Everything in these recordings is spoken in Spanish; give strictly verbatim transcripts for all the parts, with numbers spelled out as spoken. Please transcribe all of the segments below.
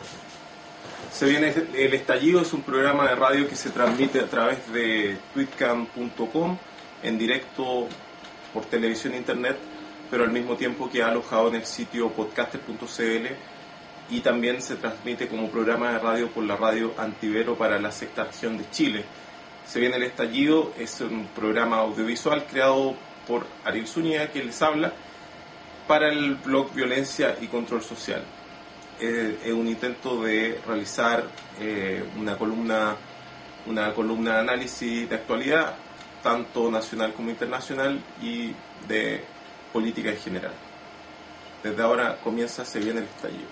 Se viene El Estallido, es un programa de radio que se transmite a través de tweetcam punto com, en directo por televisión e internet, pero al mismo tiempo queda alojado en el sitio podcaster punto c l, y también se transmite como programa de radio por la radio Antivero para la sexta región de Chile. Se viene El Estallido, es un programa audiovisual creado por Ariel Zúñiga, que les habla, para el blog Violencia y Control Social. Eh, es un intento de realizar eh, una columna una columna de análisis de actualidad, tanto nacional como internacional, y de política en general. Desde ahora comienza Se Viene El Estallido.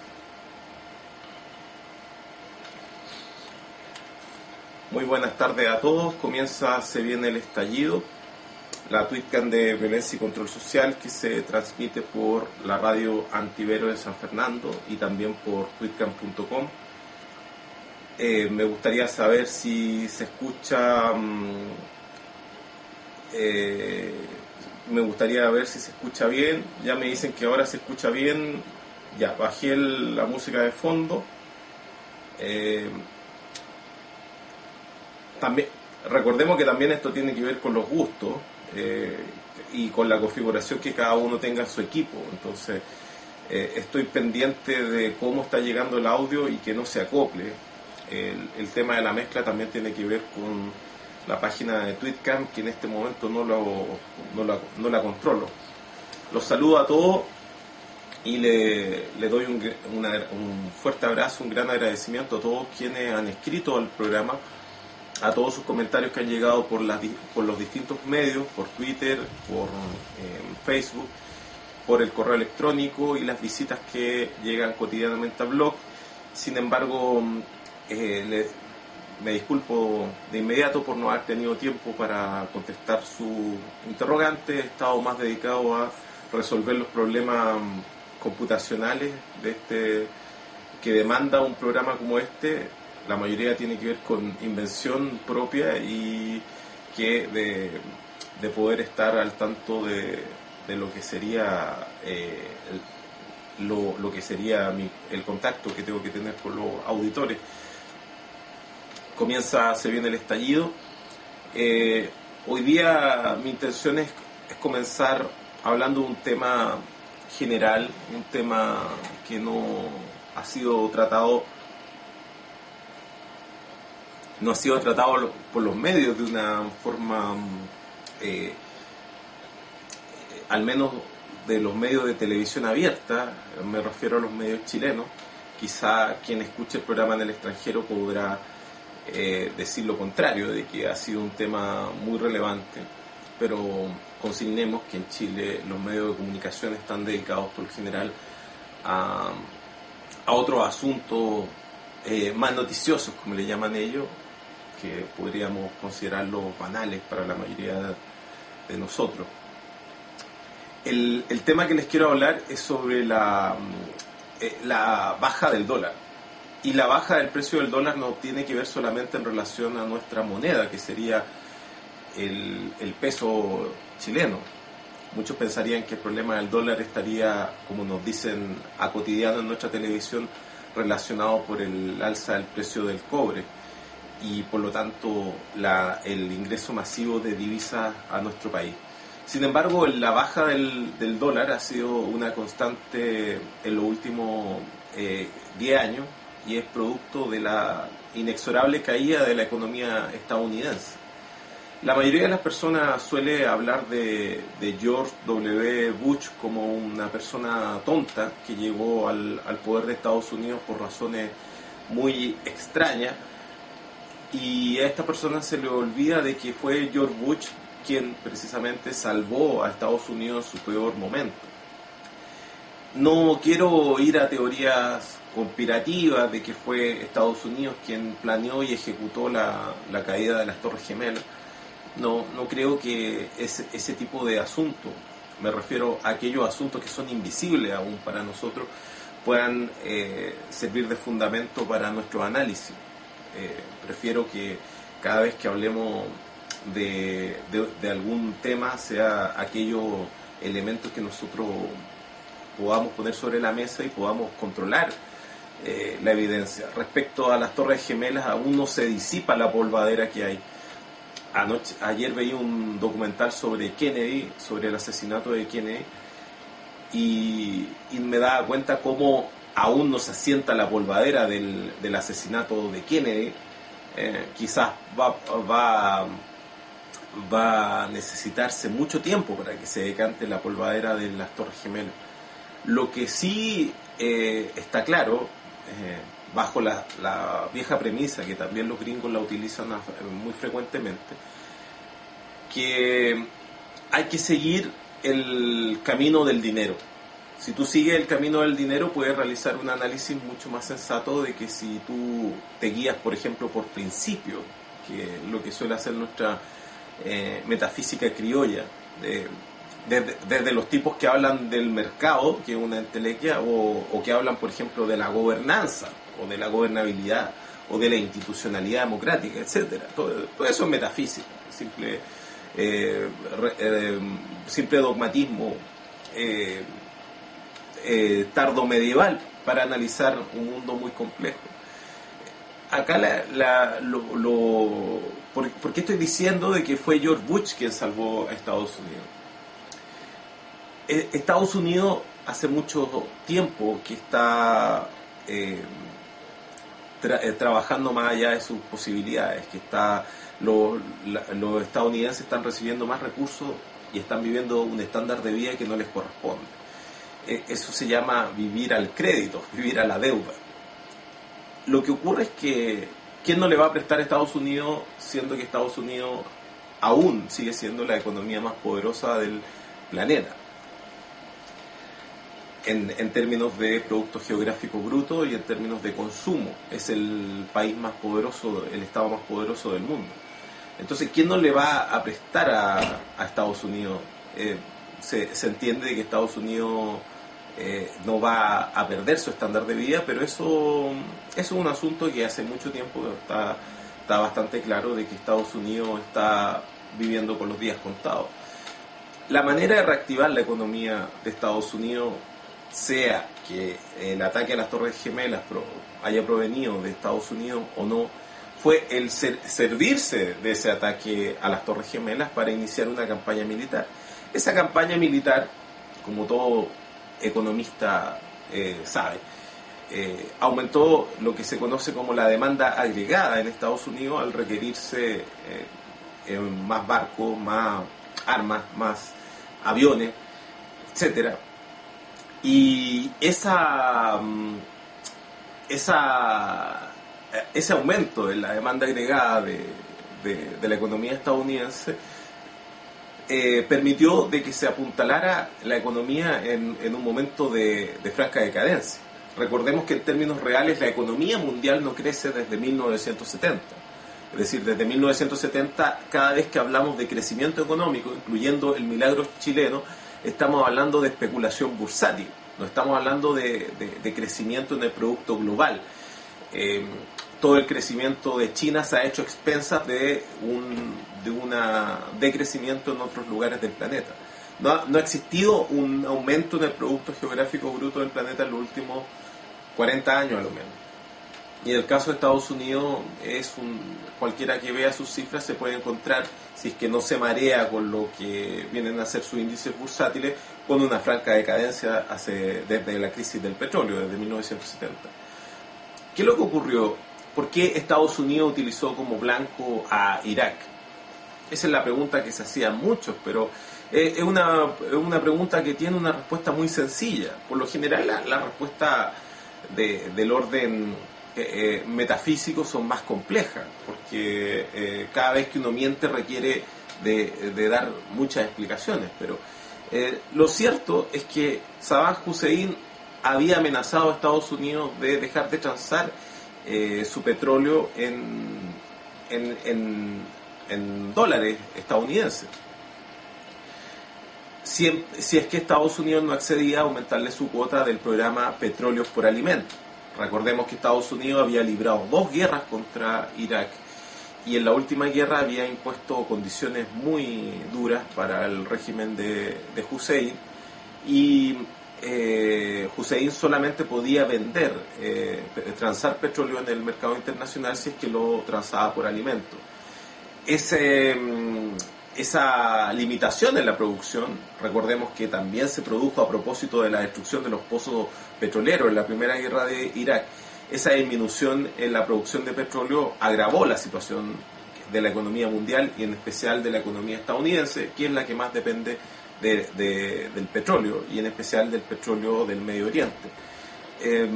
Muy buenas tardes a todos. Comienza Se Viene El Estallido, la tweetcam de Violencia y Control Social, que se transmite por la radio Antivero de San Fernando y también por tweetcam punto com. Eh, me gustaría saber si se escucha... Mmm, eh, me gustaría ver si se escucha bien. Ya me dicen que ahora se escucha bien. Ya, bajé el, la música de fondo. Eh, también, recordemos que también esto tiene que ver con los gustos. Eh, y con la configuración que cada uno tenga en su equipo. Entonces eh, estoy pendiente de cómo está llegando el audio y que no se acople. El, el tema de la mezcla también tiene que ver con la página de Tweetcam, que en este momento no, lo, no, la, no la controlo. Los saludo a todos y le, le doy un, una, un fuerte abrazo, un gran agradecimiento a todos quienes han escrito al programa, a todos sus comentarios que han llegado por, las, por los distintos medios, por Twitter, por eh, Facebook, por el correo electrónico y las visitas que llegan cotidianamente al blog. Sin embargo, eh, le, me disculpo de inmediato por no haber tenido tiempo para contestar su interrogante. He estado más dedicado a resolver los problemas computacionales de este, que demanda un programa como este. La mayoría tiene que ver con invención propia y que de, de poder estar al tanto de, de lo que sería eh, el, lo, lo que sería mi, el contacto que tengo que tener con los auditores. Comienza Se Viene El Estallido. Eh, hoy día mi intención es, es comenzar hablando de un tema general, un tema que no ha sido tratado no ha sido tratado por los medios de una forma, eh, al menos de los medios de televisión abierta, me refiero a los medios chilenos. Quizá quien escuche el programa en el extranjero podrá eh, decir lo contrario, de que ha sido un tema muy relevante, pero consignemos que en Chile los medios de comunicación están dedicados por lo general a, a otros asuntos eh, más noticiosos, como le llaman ellos, que podríamos considerarlos banales para la mayoría de nosotros. El, el tema que les quiero hablar es sobre la, la baja del dólar. Y la baja del precio del dólar no tiene que ver solamente en relación a nuestra moneda, que sería el, el peso chileno. Muchos pensarían que el problema del dólar estaría, como nos dicen a cotidiano en nuestra televisión, relacionado por el alza del precio del cobre y por lo tanto la, el ingreso masivo de divisas a nuestro país. Sin embargo, la baja del, del dólar ha sido una constante en los últimos eh, diez años y es producto de la inexorable caída de la economía estadounidense. La mayoría de las personas suele hablar de, de George W. Bush como una persona tonta que llegó al, al poder de Estados Unidos por razones muy extrañas, y a esta persona se le olvida de que fue George Bush quien precisamente salvó a Estados Unidos en su peor momento. No quiero ir a teorías conspirativas de que fue Estados Unidos quien planeó y ejecutó la, la caída de las Torres Gemelas. No, no creo que ese, ese tipo de asuntos, me refiero a aquellos asuntos que son invisibles aún para nosotros, puedan eh, servir de fundamento para nuestro análisis. Eh, prefiero que cada vez que hablemos de, de, de algún tema sea aquellos elementos que nosotros podamos poner sobre la mesa y podamos controlar eh, la evidencia. Respecto a las Torres Gemelas, aún no se disipa la polvadera que hay. Anoche, ayer veía un documental sobre Kennedy, sobre el asesinato de Kennedy, y, y me daba cuenta cómo aún no se asienta la polvadera del, del asesinato de Kennedy. Eh, quizás va, va, va a necesitarse mucho tiempo para que se decante la polvadera de las Torres Gemelas. Lo que sí eh, está claro, eh, bajo la, la vieja premisa, que también los gringos la utilizan muy frecuentemente, que hay que seguir el camino del dinero. Si tú sigues el camino del dinero, puedes realizar un análisis mucho más sensato de que si tú te guías, por ejemplo, por principios, que es lo que suele hacer nuestra eh, metafísica criolla, de, desde, desde los tipos que hablan del mercado, que es una entelequia, o, o que hablan, por ejemplo, de la gobernanza, o de la gobernabilidad, o de la institucionalidad democrática, etcétera. Todo, todo eso es metafísica, simple, eh, re, eh, simple dogmatismo, eh, Eh, tardo medieval para analizar un mundo muy complejo. Acá la, la, lo, lo ¿por, ¿por qué estoy diciendo de que fue George Bush quien salvó a Estados Unidos? Eh, Estados Unidos hace mucho tiempo que está eh, tra, eh, trabajando más allá de sus posibilidades, que está lo, la, los estadounidenses están recibiendo más recursos y están viviendo un estándar de vida que no les corresponde. Eso se llama vivir al crédito, vivir a la deuda. Lo que ocurre es que ¿quién no le va a prestar a Estados Unidos, siendo que Estados Unidos aún sigue siendo la economía más poderosa del planeta? En, en términos de Producto Geográfico Bruto y en términos de consumo. Es el país más poderoso, el estado más poderoso del mundo. Entonces, ¿quién no le va a prestar a, a Estados Unidos? Eh, se, se entiende que Estados Unidos Eh, no va a perder su estándar de vida, pero eso, eso es un asunto que hace mucho tiempo está, está bastante claro de que Estados Unidos está viviendo con los días contados. La manera de reactivar la economía de Estados Unidos, sea que el ataque a las Torres Gemelas haya provenido de Estados Unidos o no, fue el ser, servirse de ese ataque a las Torres Gemelas para iniciar una campaña militar. Esa campaña militar, como todo economista eh, sabe, eh, aumentó lo que se conoce como la demanda agregada en Estados Unidos al requerirse eh, eh, más barcos, más armas, más aviones, etcétera. Y esa, esa, ese aumento en la demanda agregada de, de, de la economía estadounidense Eh, permitió de que se apuntalara la economía en, en un momento de, de franca decadencia. Recordemos que en términos reales la economía mundial no crece desde mil novecientos setenta. Es decir, desde mil novecientos setenta, cada vez que hablamos de crecimiento económico, incluyendo el milagro chileno, estamos hablando de especulación bursátil, no estamos hablando de, de, de crecimiento en el producto global. Eh, todo el crecimiento de China se ha hecho a expensas de un de una decrecimiento en otros lugares del planeta. No ha, no ha existido un aumento en el Producto Geográfico Bruto del planeta en los últimos cuarenta años a lo menos. Y en el caso de Estados Unidos, es un, cualquiera que vea sus cifras se puede encontrar, si es que no se marea con lo que vienen a ser sus índices bursátiles, con una franca decadencia hace, desde la crisis del petróleo, desde mil novecientos setenta. ¿Qué es lo que ocurrió? ¿Por qué Estados Unidos utilizó como blanco a Irak? Esa es la pregunta que se hacían muchos, pero es una, una pregunta que tiene una respuesta muy sencilla. Por lo general, la, la respuesta de, del orden eh, metafísico son más complejas, porque eh, cada vez que uno miente requiere de, de dar muchas explicaciones. Pero eh, lo cierto es que Saddam Hussein había amenazado a Estados Unidos de dejar de transar eh, su petróleo en... en, en en dólares estadounidenses. Si, si es que Estados Unidos no accedía a aumentarle su cuota del programa Petróleos por Alimentos. Recordemos que Estados Unidos había librado dos guerras contra Irak y en la última guerra había impuesto condiciones muy duras para el régimen de, de Hussein y eh, Hussein solamente podía vender, eh, transar petróleo en el mercado internacional si es que lo transaba por alimento. Ese, esa limitación en la producción, recordemos que también se produjo a propósito de la destrucción de los pozos petroleros en la primera guerra de Irak. Esa disminución en la producción de petróleo agravó la situación de la economía mundial y en especial de la economía estadounidense, que es la que más depende de, de, del petróleo y en especial del petróleo del Medio Oriente. Eh,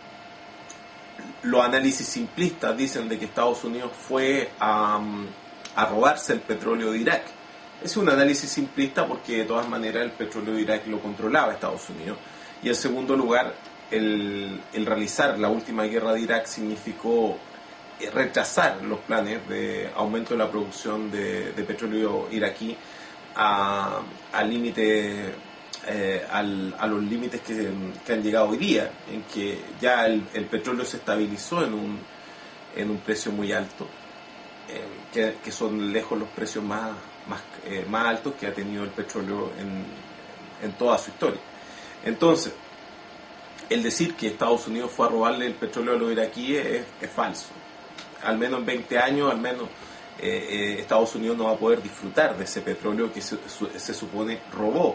los análisis simplistas dicen de que Estados Unidos fue a, a robarse el petróleo de Irak. Es un análisis simplista porque de todas maneras el petróleo de Irak lo controlaba Estados Unidos. Y en segundo lugar, el, el realizar la última guerra de Irak significó retrasar los planes de aumento de la producción de, de petróleo iraquí a, al límite, eh, al, a los límites que, que han llegado hoy día, en que ya el, el petróleo se estabilizó en un, en un precio muy alto, eh, que, que son lejos los precios más, más, eh, más altos que ha tenido el petróleo en, en toda su historia. Entonces, el decir que Estados Unidos fue a robarle el petróleo a los iraquíes es, es falso. Al menos en veinte años, al menos eh, eh, Estados Unidos no va a poder disfrutar de ese petróleo que se, su, se supone robó.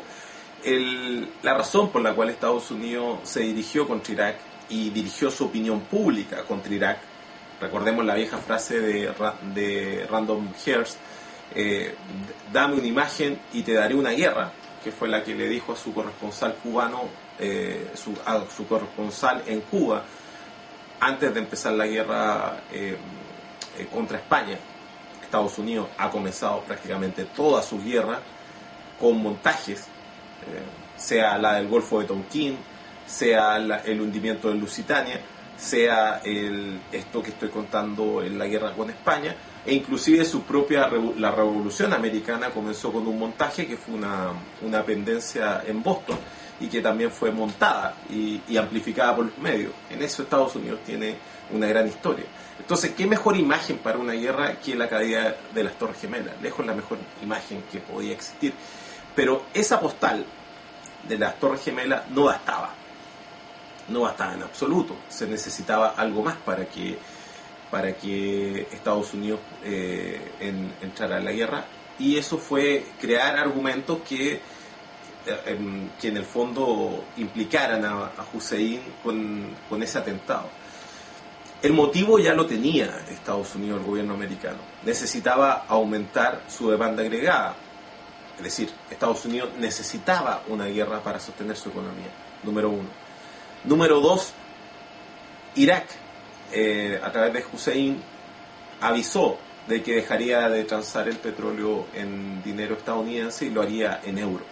El, la razón por la cual Estados Unidos se dirigió contra Irak y dirigió su opinión pública contra Irak, recordemos la vieja frase de, de Random Hearst, eh, dame una imagen y te daré una guerra, que fue la que le dijo a su corresponsal cubano, eh, su, a su corresponsal en Cuba, antes de empezar la guerra eh, eh, contra España. Estados Unidos ha comenzado prácticamente toda su guerra con montajes, eh, sea la del Golfo de Tonquín, sea la, el hundimiento de Lusitania, sea el, esto que estoy contando en la guerra con España, e inclusive su propia la Revolución Americana comenzó con un montaje que fue una, una pendencia en Boston y que también fue montada y, y amplificada por los medios. En eso Estados Unidos tiene una gran historia. Entonces, ¿qué mejor imagen para una guerra que la caída de las Torres Gemelas? Lejos la mejor imagen que podía existir. Pero esa postal de las Torres Gemelas no bastaba. No bastaba en absoluto. Se necesitaba algo más para que, para que Estados Unidos eh, en, entrara en la guerra. Y eso fue crear argumentos que que en el fondo implicaran a, a Hussein con, con ese atentado. El motivo ya lo tenía Estados Unidos, el gobierno americano. Necesitaba aumentar su demanda agregada. Es decir, Estados Unidos necesitaba una guerra para sostener su economía, número uno. Número dos, Irak, eh, a través de Hussein, avisó de que dejaría de transar el petróleo en dinero estadounidense y lo haría en euro.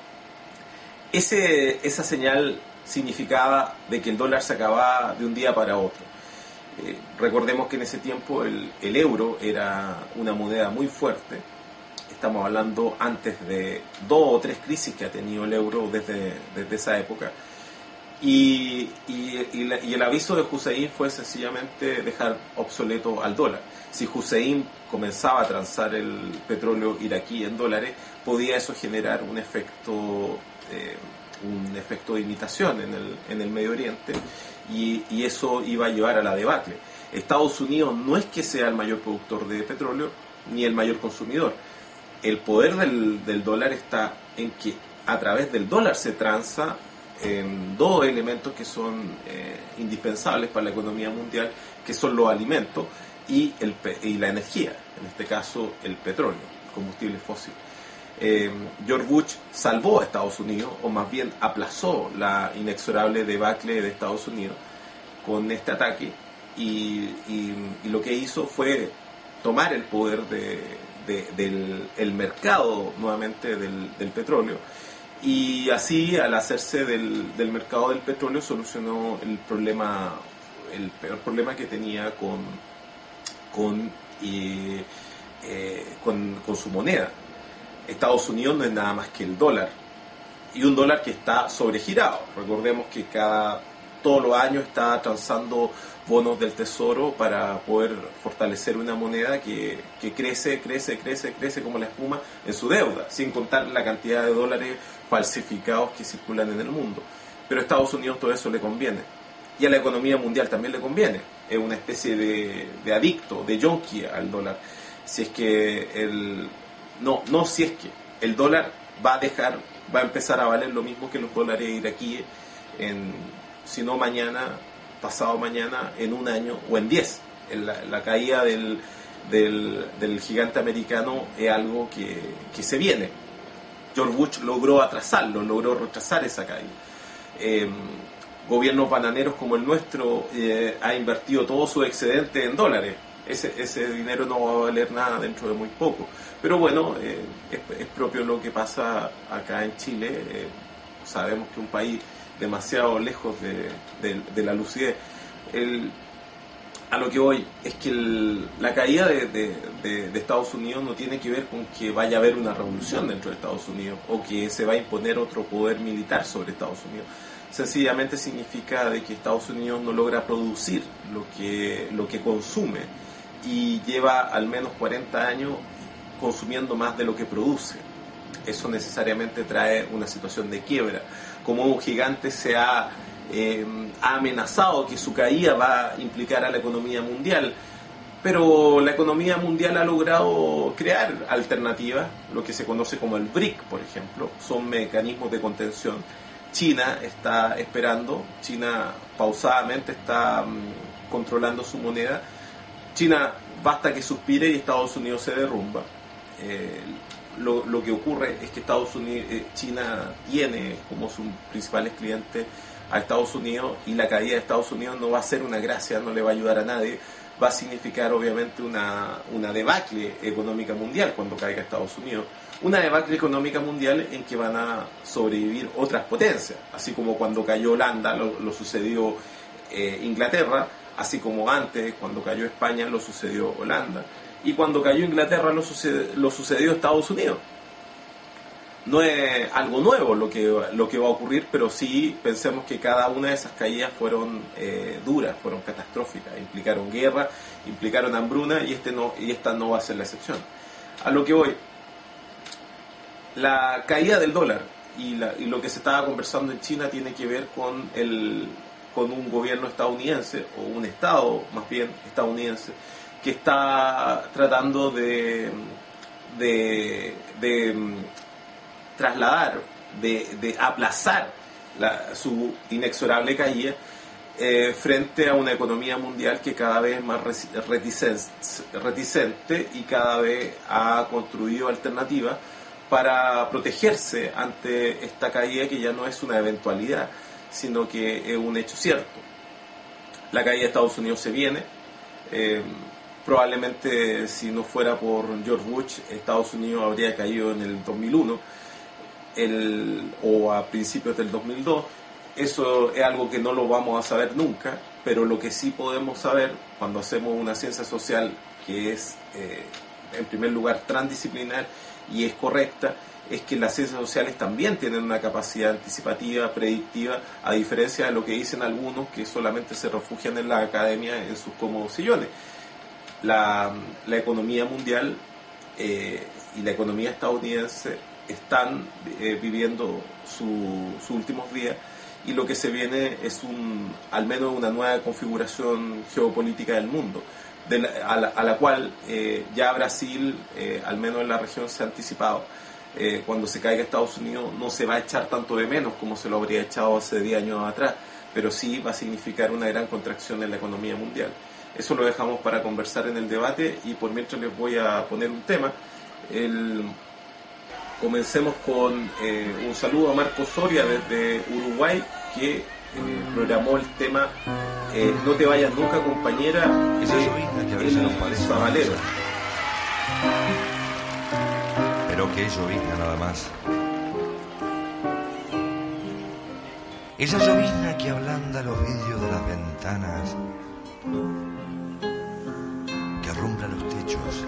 Ese, esa señal significaba de que el dólar se acababa de un día para otro. Eh, recordemos que en ese tiempo el, el euro era una moneda muy fuerte. Estamos hablando antes de dos o tres crisis que ha tenido el euro desde, desde esa época. Y, y, y, la, y el aviso de Hussein fue sencillamente dejar obsoleto al dólar. Si Hussein comenzaba a transar el petróleo iraquí en dólares, podía eso generar un efecto... Eh, un efecto de imitación en el, en el Medio Oriente y, y eso iba a llevar a la debacle. Estados Unidos no es que sea el mayor productor de petróleo ni el mayor consumidor. El poder del, del dólar está en que a través del dólar se transa en dos elementos que son eh, indispensables para la economía mundial, que son los alimentos y, el, y la energía, en este caso el petróleo, el combustible fósil. Eh, George Bush salvó a Estados Unidos, o más bien aplazó la inexorable debacle de Estados Unidos con este ataque y, y, y lo que hizo fue tomar el poder de, de, del el mercado nuevamente del, del petróleo y así al hacerse del, del mercado del petróleo solucionó el problema, el peor problema que tenía con, con, y, eh, con, con su moneda. Estados Unidos no es nada más que el dólar y un dólar que está sobregirado. Recordemos que cada todos los años está transando bonos del tesoro para poder fortalecer una moneda que, que crece, crece, crece, crece como la espuma en su deuda, sin contar la cantidad de dólares falsificados que circulan en el mundo. Pero a Estados Unidos todo eso le conviene. Y a la economía mundial también le conviene. Es una especie de, de adicto, de junkie al dólar. Si es que el... No, no si es que el dólar va a dejar, va a empezar a valer lo mismo que los dólares iraquíes, en, si no mañana, pasado mañana, en un año o en diez. La, la caída del, del, del gigante americano es algo que, que se viene. George Bush logró atrasarlo, logró retrasar esa caída. Eh, gobiernos bananeros como el nuestro eh, ha invertido todo su excedente en dólares. Ese, ese dinero no va a valer nada dentro de muy poco. Pero bueno, eh, es, es propio lo que pasa acá en Chile. Eh, sabemos que un país demasiado lejos de, de, de la lucidez. El, a lo que voy es que el, la caída de, de, de, de Estados Unidos no tiene que ver con que vaya a haber una revolución dentro de Estados Unidos o que se va a imponer otro poder militar sobre Estados Unidos. Sencillamente significa de que Estados Unidos no logra producir lo que, lo que consume y lleva al menos cuarenta años consumiendo más de lo que produce. Eso necesariamente trae una situación de quiebra. Como un gigante se ha, eh, ha amenazado que su caída va a implicar a la economía mundial, pero la economía mundial ha logrado crear alternativas, lo que se conoce como el B R I C, por ejemplo, son mecanismos de contención. China está esperando, China pausadamente está um, controlando su moneda. China basta que suspire y Estados Unidos se derrumba. Eh, lo, lo que ocurre es que Estados Unidos, eh, China tiene como sus principales clientes a Estados Unidos, y la caída de Estados Unidos no va a ser una gracia, no le va a ayudar a nadie, va a significar obviamente una, una debacle económica mundial cuando caiga Estados Unidos. Una debacle económica mundial en que van a sobrevivir otras potencias, así como cuando cayó Holanda lo, lo sucedió eh, Inglaterra, así como antes cuando cayó España lo sucedió Holanda, y cuando cayó Inglaterra lo, sucede, lo sucedió Estados Unidos. No es algo nuevo lo que, lo que va a ocurrir, pero sí pensemos que cada una de esas caídas fueron eh, duras, fueron catastróficas, implicaron guerra, implicaron hambruna, y, este no, y esta no va a ser la excepción. A lo que voy, la caída del dólar y, la, y lo que se estaba conversando en China tiene que ver con, el, con un gobierno estadounidense, o un estado más bien estadounidense, que está tratando de, de, de trasladar, de, de aplazar la, su inexorable caída eh, frente a una economía mundial que cada vez es más reticente, reticente y cada vez ha construido alternativas para protegerse ante esta caída, que ya no es una eventualidad, sino que es un hecho cierto. La caída de Estados Unidos se viene. Eh, probablemente si no fuera por George Bush, Estados Unidos habría caído en el dos mil uno el, o a principios del dos mil dos. Eso es algo que no lo vamos a saber nunca, pero lo que sí podemos saber cuando hacemos una ciencia social que es, eh, en primer lugar, transdisciplinar y es correcta, es que las ciencias sociales también tienen una capacidad anticipativa, predictiva, a diferencia de lo que dicen algunos que solamente se refugian en la academia en sus cómodos sillones. La, la economía mundial eh, y la economía estadounidense están eh, viviendo su, sus últimos días, y lo que se viene es un, al menos una nueva configuración geopolítica del mundo, de la, a, la, a la cual eh, ya Brasil, eh, al menos en la región, se ha anticipado. Eh, cuando se caiga Estados Unidos no se va a echar tanto de menos como se lo habría echado hace diez años atrás, pero sí va a significar una gran contracción en la economía mundial. Eso lo dejamos para conversar en el debate, y por mientras les voy a poner un tema. El, comencemos con eh, un saludo a Marco Soria desde Uruguay, que eh, programó el tema eh, No te vayas nunca, compañera, esa llovizna que a veces nos parece Zabalero. Pero que es llovizna nada más. Esa llovizna que ablanda los vidrios de las ventanas, que arrumbla los techos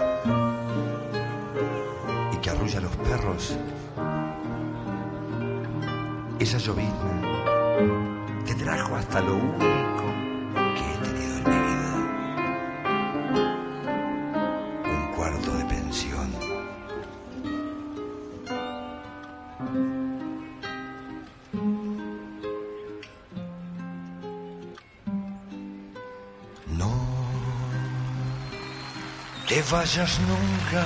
y que arrulla a los perros. Esa llovizna que trajo hasta lo único que he tenido en mi vida: un cuarto de pensión. te vayas nunca,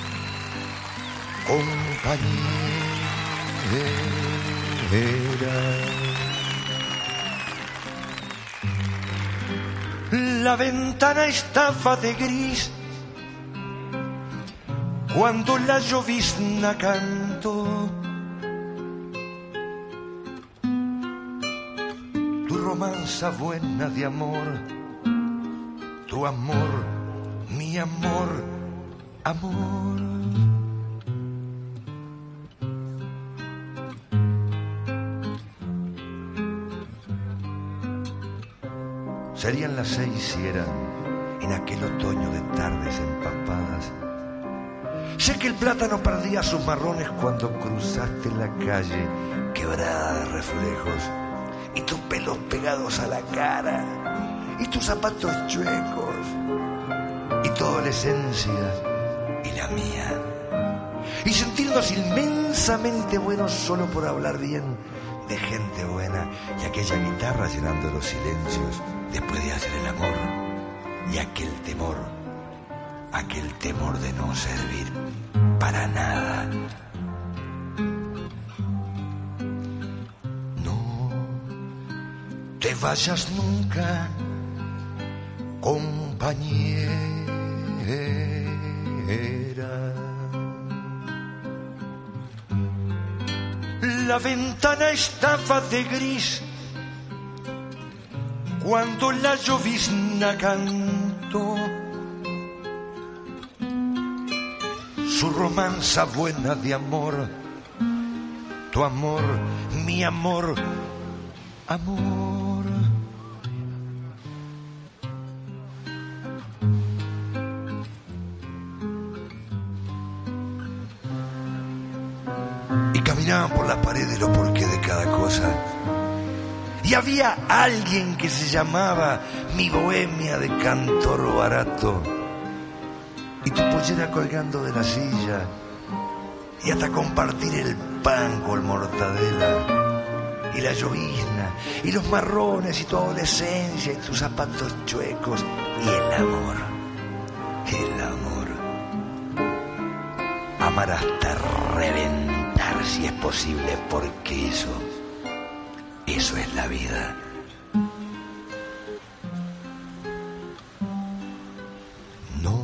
compañera. La ventana estaba de gris cuando la llovizna cantó. Tu romanza buena de amor, tu amor, mi amor, amor. Serían las seis y era en aquel otoño de tardes empapadas. Sé que el plátano perdía sus marrones cuando cruzaste la calle quebrada de reflejos, y tus pelos pegados a la cara, y tus zapatos chuecos, y tu adolescencia y la mía, y sentirnos inmensamente buenos solo por hablar bien de gente buena, y aquella guitarra llenando los silencios después de hacer el amor, y aquel temor, aquel temor de no servir para nada. No te vayas nunca, compañera. La ventana estaba de gris cuando la llovizna cantó su romanza buena de amor, tu amor, mi amor, amor. Y caminaban por las paredes los porqués de cada cosa. Y había alguien que se llamaba mi bohemia de cantor barato. Y tu pollera colgando de la silla. Y hasta compartir el pan con mortadela. Y la llovizna. Y los marrones. Y tu adolescencia. Y tus zapatos chuecos. Y el amor. El amor. Amar hasta reventar si es posible. Porque eso... eso es la vida. No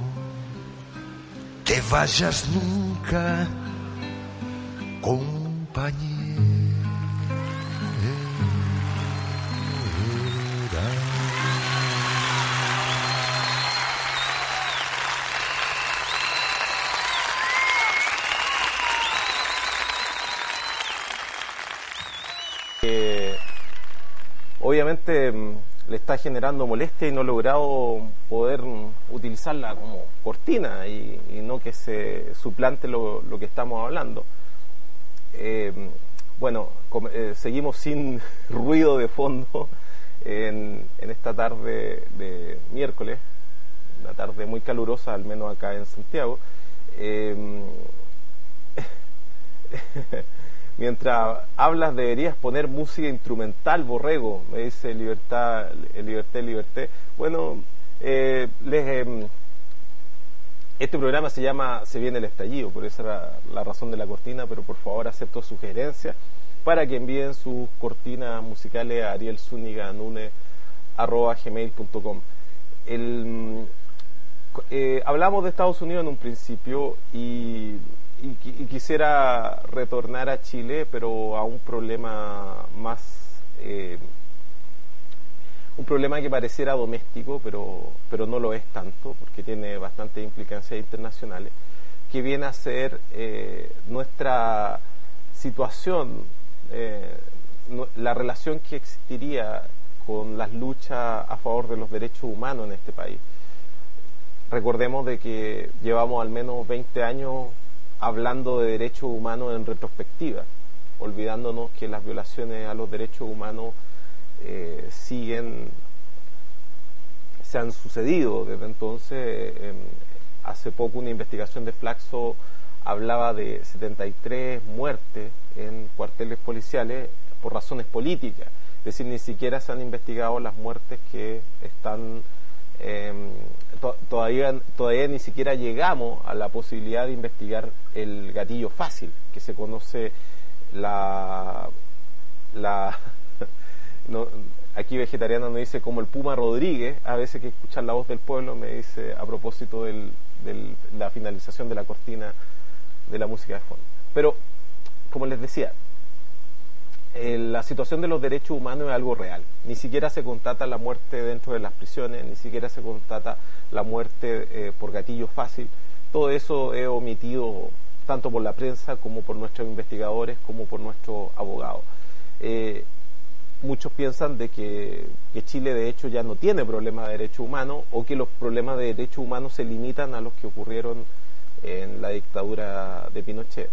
te vayas nunca, compañera. Eh, obviamente le está generando molestia y no he logrado poder utilizarla como cortina y, y no que se suplante lo, lo que estamos hablando. Eh, bueno, com, eh, seguimos sin ruido de fondo en, en esta tarde de miércoles, una tarde muy calurosa, al menos acá en Santiago. Eh, Mientras hablas deberías poner música instrumental, borrego, me dice Libertad, Liberté, Liberté. Bueno, eh, les, eh, este programa se llama Se viene el estallido, por esa era la razón de la cortina, pero por favor acepto sugerencias para que envíen sus cortinas musicales a arielzuniganune arroba gmail punto com. El, eh, hablamos de Estados Unidos en un principio y... Y, y quisiera retornar a Chile, pero a un problema más, eh, un problema que pareciera doméstico, pero, pero no lo es tanto, porque tiene bastantes implicancias internacionales, que viene a ser eh, nuestra situación, eh, no, la relación que existiría con las luchas a favor de los derechos humanos en este país. Recordemos de que llevamos al menos veinte años hablando de derechos humanos en retrospectiva, olvidándonos que las violaciones a los derechos humanos eh, siguen, se han sucedido desde entonces. Eh, hace poco una investigación de Flaxo hablaba de setenta y tres muertes en cuarteles policiales por razones políticas, es decir, ni siquiera se han investigado las muertes que están eh, to- todavía, todavía ni siquiera llegamos a la posibilidad de investigar el gatillo fácil, que se conoce la... la no, aquí Vegetariana nos dice como el Puma Rodríguez, a veces que escuchar la voz del pueblo, me dice a propósito de la finalización de la cortina de la música de fondo. Pero, como les decía, eh, la situación de los derechos humanos es algo real. Ni siquiera se constata la muerte dentro de las prisiones, ni siquiera se constata la muerte eh, por gatillo fácil. Todo eso es omitido tanto por la prensa como por nuestros investigadores, como por nuestros abogados. Eh, muchos piensan de que, que Chile de hecho ya no tiene problemas de derechos humanos, o que los problemas de derechos humanos se limitan a los que ocurrieron en la dictadura de Pinochet.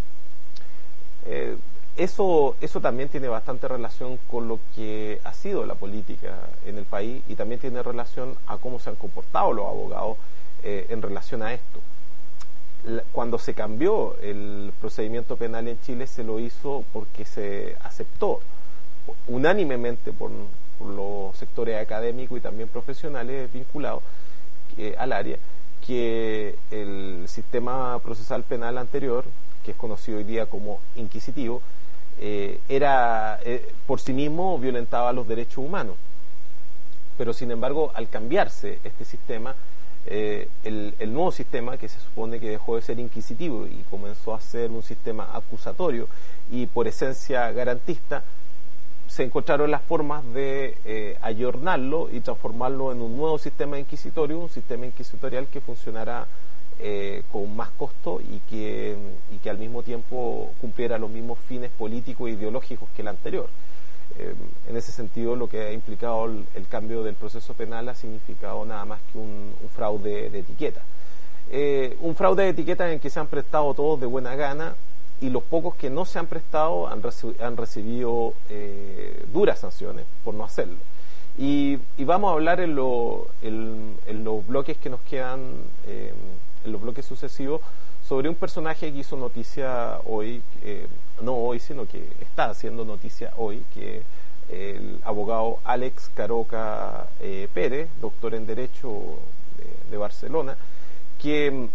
Eh, eso, eso también tiene bastante relación con lo que ha sido la política en el país, y también tiene relación a cómo se han comportado los abogados eh, en relación a esto. Cuando se cambió el procedimiento penal en Chile, se lo hizo porque se aceptó unánimemente por, por los sectores académicos y también profesionales vinculados eh, al área, que el sistema procesal penal anterior, que es conocido hoy día como inquisitivo, eh, era eh, por sí mismo violentaba los derechos humanos. Pero sin embargo, al cambiarse este sistema, eh, el, el nuevo sistema, que se supone que dejó de ser inquisitivo y comenzó a ser un sistema acusatorio y por esencia garantista, se encontraron las formas de eh, ayornarlo y transformarlo en un nuevo sistema inquisitorio, un sistema inquisitorial que funcionará eh, con más costo y que, y que al mismo tiempo cumpliera los mismos fines políticos e ideológicos que el anterior. Eh, en ese sentido, lo que ha implicado el, el cambio del proceso penal ha significado nada más que un, un fraude de etiqueta. Eh, un fraude de etiqueta en el que se han prestado todos de buena gana, y los pocos que no se han prestado han, reci- han recibido eh, duras sanciones por no hacerlo. Y, y vamos a hablar en, lo, en, en los bloques que nos quedan, eh, en los bloques sucesivos, sobre un personaje que hizo noticia hoy, eh, no hoy, sino que está haciendo noticia hoy, que es el abogado Alex Caroca eh, Pérez, doctor en Derecho de, de Barcelona, que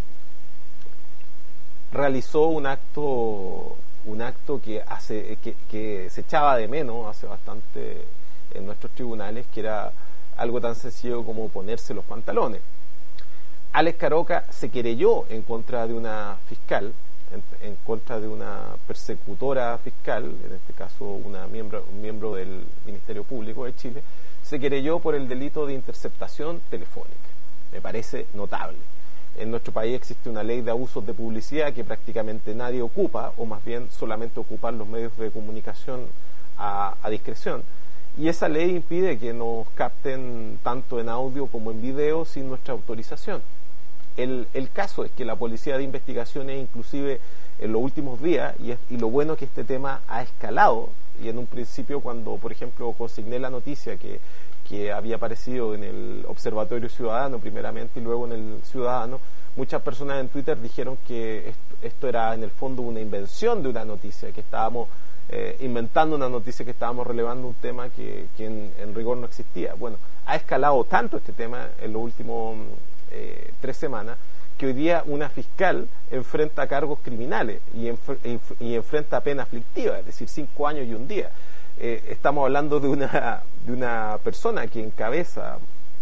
realizó un acto un acto que hace que, que se echaba de menos hace bastante en nuestros tribunales, que era algo tan sencillo como ponerse los pantalones. Alex Caroca se querelló en contra de una fiscal, en, en contra de una persecutora fiscal, en este caso una miembro, un miembro del Ministerio Público de Chile, se querelló por el delito de interceptación telefónica. Me parece notable. En nuestro país existe una ley de abusos de publicidad que prácticamente nadie ocupa, o más bien solamente ocupan los medios de comunicación a, a discreción. Y esa ley impide que nos capten tanto en audio como en video sin nuestra autorización. El, el caso es que la Policía de Investigaciones, inclusive en los últimos días, y, es, y lo bueno es que este tema ha escalado, y en un principio cuando, por ejemplo, consigné la noticia que que había aparecido en el Observatorio Ciudadano primeramente y luego en el Ciudadano, muchas personas en Twitter dijeron que esto, esto era en el fondo una invención de una noticia, que estábamos eh, inventando una noticia, que estábamos relevando un tema que, que en, en rigor no existía. Bueno, ha escalado tanto este tema en los últimos eh, tres semanas, que hoy día una fiscal enfrenta cargos criminales y, enf- y enfrenta pena aflictiva, es decir, cinco años y un día. Eh, estamos hablando de una de una persona que encabeza,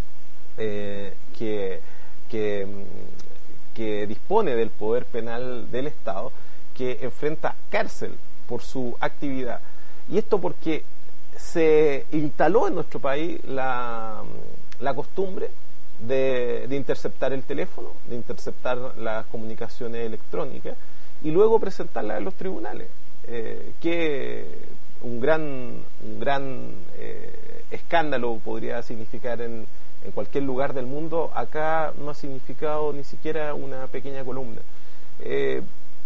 eh, que, que, que dispone del poder penal del Estado, que enfrenta cárcel por su actividad. Y esto porque se instaló en nuestro país la, la costumbre de, de interceptar el teléfono, de interceptar las comunicaciones electrónicas y luego presentarlas en los tribunales. Eh, que un gran, un gran eh, escándalo podría significar en, en cualquier lugar del mundo, acá no ha significado ni siquiera una pequeña columna. Eh,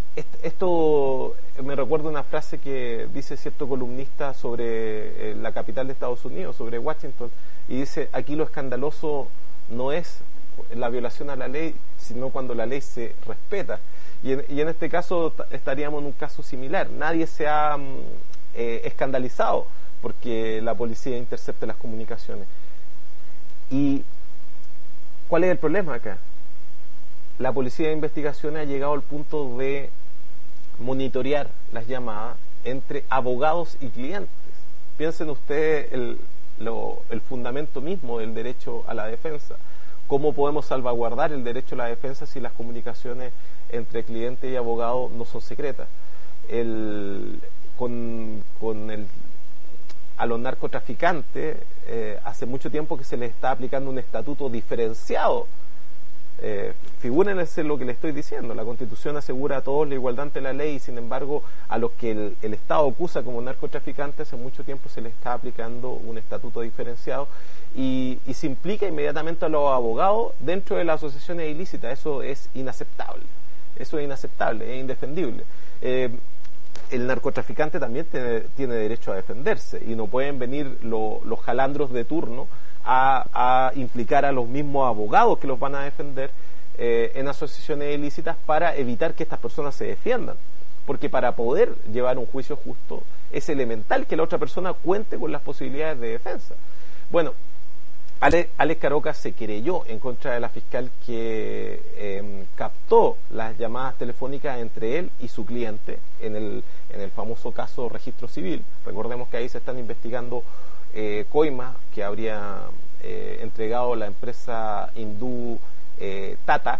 esto me recuerda una frase que dice cierto columnista sobre eh, la capital de Estados Unidos, sobre Washington, y dice: aquí lo escandaloso no es la violación a la ley, sino cuando la ley se respeta. Y en, y en este caso t- estaríamos en un caso similar. Nadie se ha eh, escandalizado porque la policía intercepte las comunicaciones. Y ¿cuál es el problema acá? La policía de investigación ha llegado al punto de monitorear las llamadas entre abogados y clientes. Piensen ustedes el, lo, el fundamento mismo del derecho a la defensa. ¿Cómo podemos salvaguardar el derecho a la defensa si las comunicaciones entre cliente y abogado no son secretas? El, con, con el, a los narcotraficantes eh, hace mucho tiempo que se les está aplicando un estatuto diferenciado. Eh, figúrense lo que les estoy diciendo. La Constitución asegura a todos la igualdad ante la ley y sin embargo a los que el, el Estado acusa como narcotraficantes hace mucho tiempo se les está aplicando un estatuto diferenciado y, y se implica inmediatamente a los abogados dentro de las asociaciones ilícitas. Eso es inaceptable, eso es inaceptable, es indefendible. Eh, el narcotraficante también tiene, tiene derecho a defenderse y no pueden venir lo, los jalandros de turno A, a implicar a los mismos abogados que los van a defender eh, en asociaciones ilícitas para evitar que estas personas se defiendan, porque para poder llevar un juicio justo es elemental que la otra persona cuente con las posibilidades de defensa. Bueno, Ale, Alex Caroca se querelló en contra de la fiscal que eh, captó las llamadas telefónicas entre él y su cliente en el, en el famoso caso Registro Civil. Recordemos que ahí se están investigando Eh, coimas que habría eh, entregado la empresa hindú eh, Tata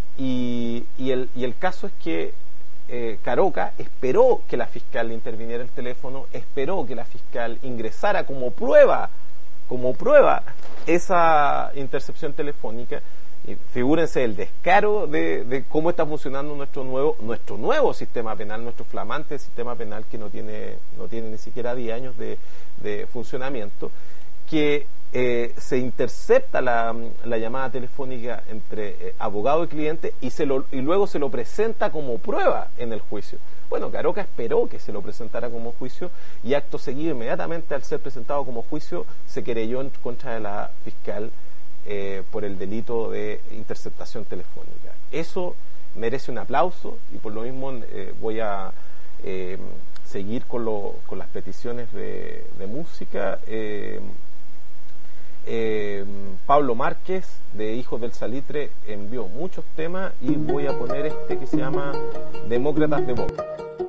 y, y, el, y el caso es que eh, Caroca esperó que la fiscal interviniera el teléfono, esperó que la fiscal ingresara como prueba como prueba esa intercepción telefónica. Y figúrense el descaro de, de cómo está funcionando nuestro nuevo nuestro nuevo sistema penal, nuestro flamante sistema penal que no tiene no tiene ni siquiera diez años de, de funcionamiento, que eh, se intercepta la, la llamada telefónica entre eh, abogado y cliente y, se lo, y luego se lo presenta como prueba en el juicio. Bueno, Caroca esperó que se lo presentara como juicio y acto seguido, inmediatamente al ser presentado como juicio, se querelló en contra de la fiscal Eh, por el delito de interceptación telefónica. Eso merece un aplauso y por lo mismo eh, voy a eh, seguir con, lo, con las peticiones de, de música. Eh, eh, Pablo Márquez de Hijos del Salitre envió muchos temas y voy a poner este que se llama Demócratas de Boca.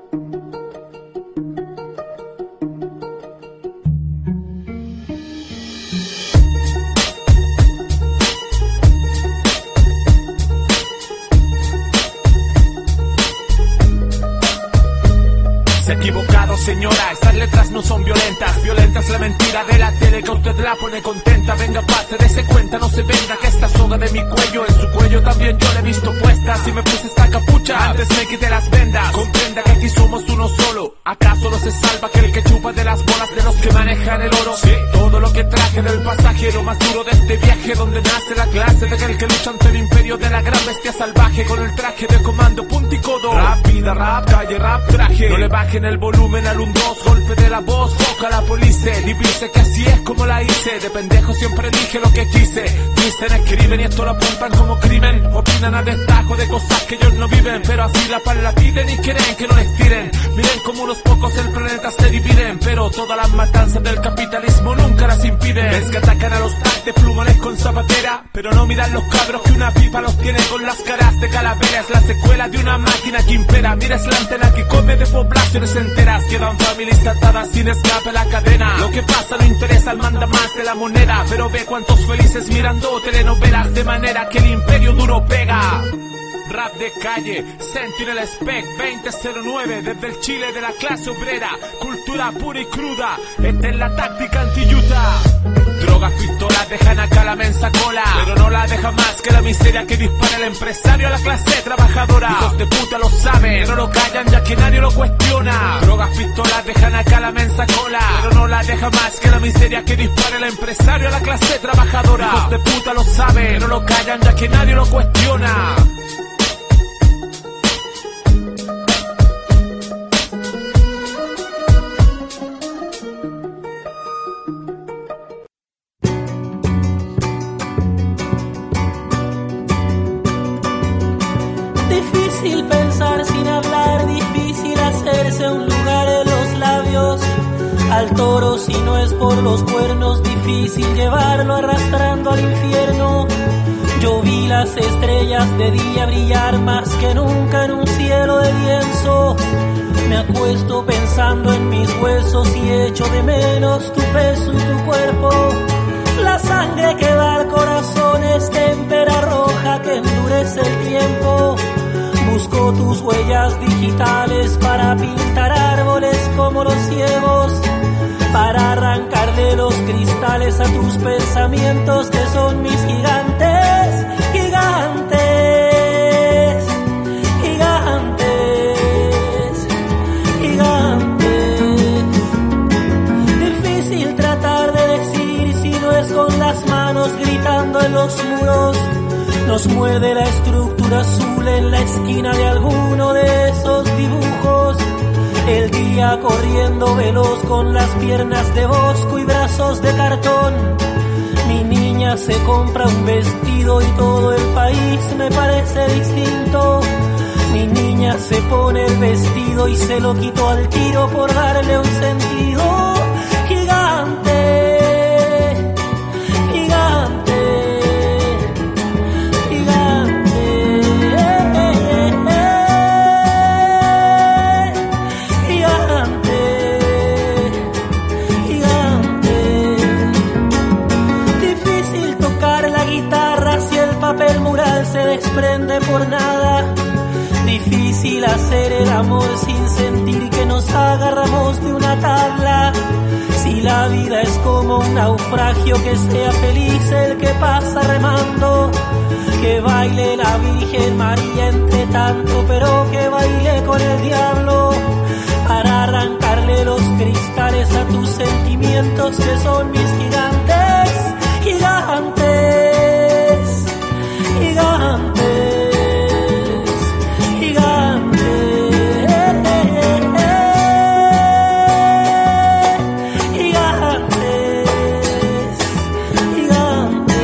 Se ha equivocado, señora, estas letras no son violentas. Violenta es la mentira de la tele que usted la pone contenta. Venga, pase, dése cuenta, no se venga que esta soga de mi cuello, en su cuello también yo la he visto puesta. Si me puse esta capucha, antes me quité las vendas. Comprenda que aquí somos uno solo. Acá solo se salva aquel que chupa de las bolas de los que manejan el oro. Sí, todo lo que traje del pasaje, lo más duro de este viaje, donde nace la clase de aquel que lucha ante el imperio de la gran bestia salvaje, con el traje de comando punticodo. Rap, vida, rap, calle, rap, traje. No le baje en el volumen al un dos, golpe de la voz, foca la policía. Divise que así es como la hice, de pendejo siempre dije lo que quise. Dicen, escriben y esto lo apuntan como crimen. Opinan a destajo de cosas que ellos no viven, pero así la pan la piden y quieren que no les tiren. Miren como unos pocos el planeta se dividen, pero todas las matanzas del capitalismo nunca las impiden. Es que atacan a los tanques de plumones con zapatera, pero no miran los cabros que una pipa los tiene con las caras de calavera. Es la secuela de una máquina que impera. Mira, es la antena que come de poblaciones enteras. Quedan familias atadas sin escape a la cadena. Lo que pasa no interesa al manda más de la moneda, pero ve cuántos felices mirando telenovelas, de manera que el imperio duro pega. Rap de calle, Sentinel Spec veinte cero nueve, desde el Chile de la clase obrera, cultura pura y cruda, esta es la táctica anti-Utah. Drogas, pistolas, dejan acá la mensa cola, pero no la deja más que la miseria que dispara el empresario a la clase trabajadora. Hijos de puta lo saben, no lo callan ya que nadie lo cuestiona. Drogas, pistolas, dejan acá la mensa cola, pero no la deja más que la miseria que dispara el empresario a la clase trabajadora. Hijos de puta lo saben, no lo callan ya que nadie lo cuestiona. Difícil pensar sin hablar, difícil hacerse un lugar en los labios. Al toro si no es por los cuernos, difícil llevarlo arrastrando al infierno. Yo vi las estrellas de día brillar más que nunca en un cielo de lienzo. Me acuesto pensando en mis huesos y echo de menos tu peso y tu cuerpo. La sangre que va al corazón es témpera roja que endurece el tiempo. Busco tus huellas digitales para pintar árboles como los ciegos, para arrancarle los cristales a tus pensamientos que son mis gigantes, gigantes, gigantes, gigantes. Difícil tratar de decir si no es con las manos gritando en los muros. Nos muerde la estructura azul en la esquina de alguno de esos dibujos. El día corriendo veloz con las piernas de bosco y brazos de cartón. Mi niña se compra un vestido y todo el país me parece distinto. Mi niña se pone el vestido y se lo quitó al tiro por darle un sentido. Gigante, gigante, papel mural se desprende por nada. Difícil hacer el amor sin sentir que nos agarramos de una tabla. Si la vida es como un naufragio, que sea feliz el que pasa remando. Que baile la Virgen María entre tanto, pero que baile con el diablo, para arrancarle los cristales a tus sentimientos que son mis gigantes, gigantes, gigantes, gigantes, gigantes, gigantes.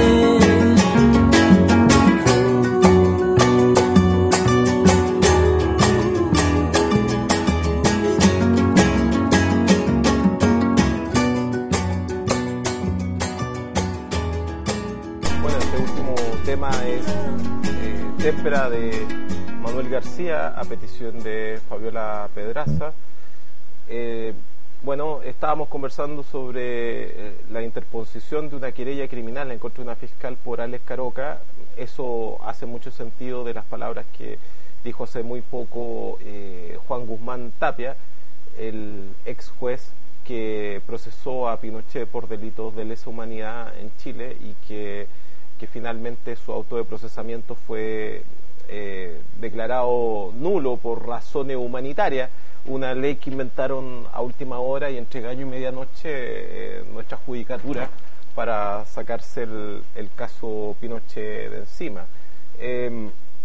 Bueno, este último tema es eh, Témpera de Manuel García a petición de Fabiola Pedraza. Eh, bueno, estábamos conversando sobre eh, la interposición de una querella criminal en contra de una fiscal por Alex Caroca. Eso hace mucho sentido de las palabras que dijo hace muy poco eh, Juan Guzmán Tapia, el ex juez que procesó a Pinochet por delitos de lesa humanidad en Chile y que, que finalmente su auto de procesamiento fue eh, declarado nulo por razones humanitarias, una ley que inventaron a última hora y entre gallo y medianoche eh, nuestra judicatura para sacarse el, el caso Pinochet de encima. Eh,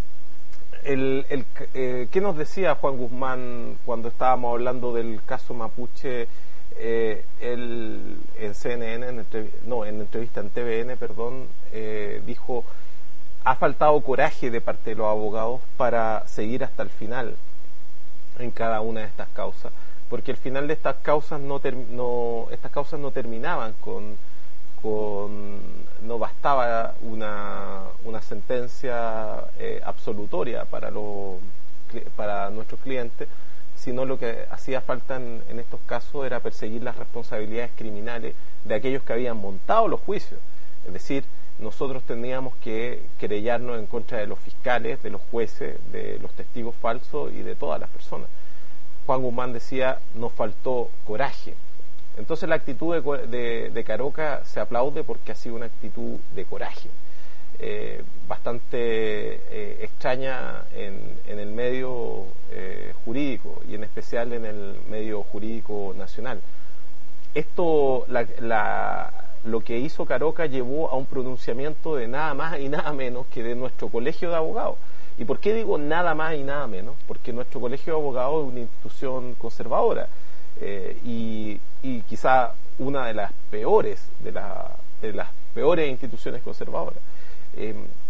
el, el, eh, ¿Qué nos decía Juan Guzmán cuando estábamos hablando del caso Mapuche? Eh, él en C N N, en entrev no, en entrevista en T V N, perdón, eh, dijo: ha faltado coraje de parte de los abogados para seguir hasta el final en cada una de estas causas, porque al final de estas causas no, no estas causas no terminaban con, con no bastaba una, una sentencia eh, absolutoria para los para nuestros clientes, sino lo que hacía falta en, en estos casos era perseguir las responsabilidades criminales de aquellos que habían montado los juicios. Es decir, nosotros teníamos que querellarnos en contra de los fiscales, de los jueces, de los testigos falsos y de todas las personas. Juan Guzmán decía: nos faltó coraje. Entonces la actitud de, de, de Caroca se aplaude porque ha sido una actitud de coraje, eh, bastante eh, extraña en, en el medio eh, jurídico y en especial en el medio jurídico nacional. Esto, la, la, lo que hizo Caroca llevó a un pronunciamiento de nada más y nada menos que de nuestro colegio de abogados. ¿Y por qué digo nada más y nada menos? Porque nuestro colegio de abogados es una institución conservadora eh, y, y quizá una de las peores de, la, de las peores instituciones conservadoras. Eh,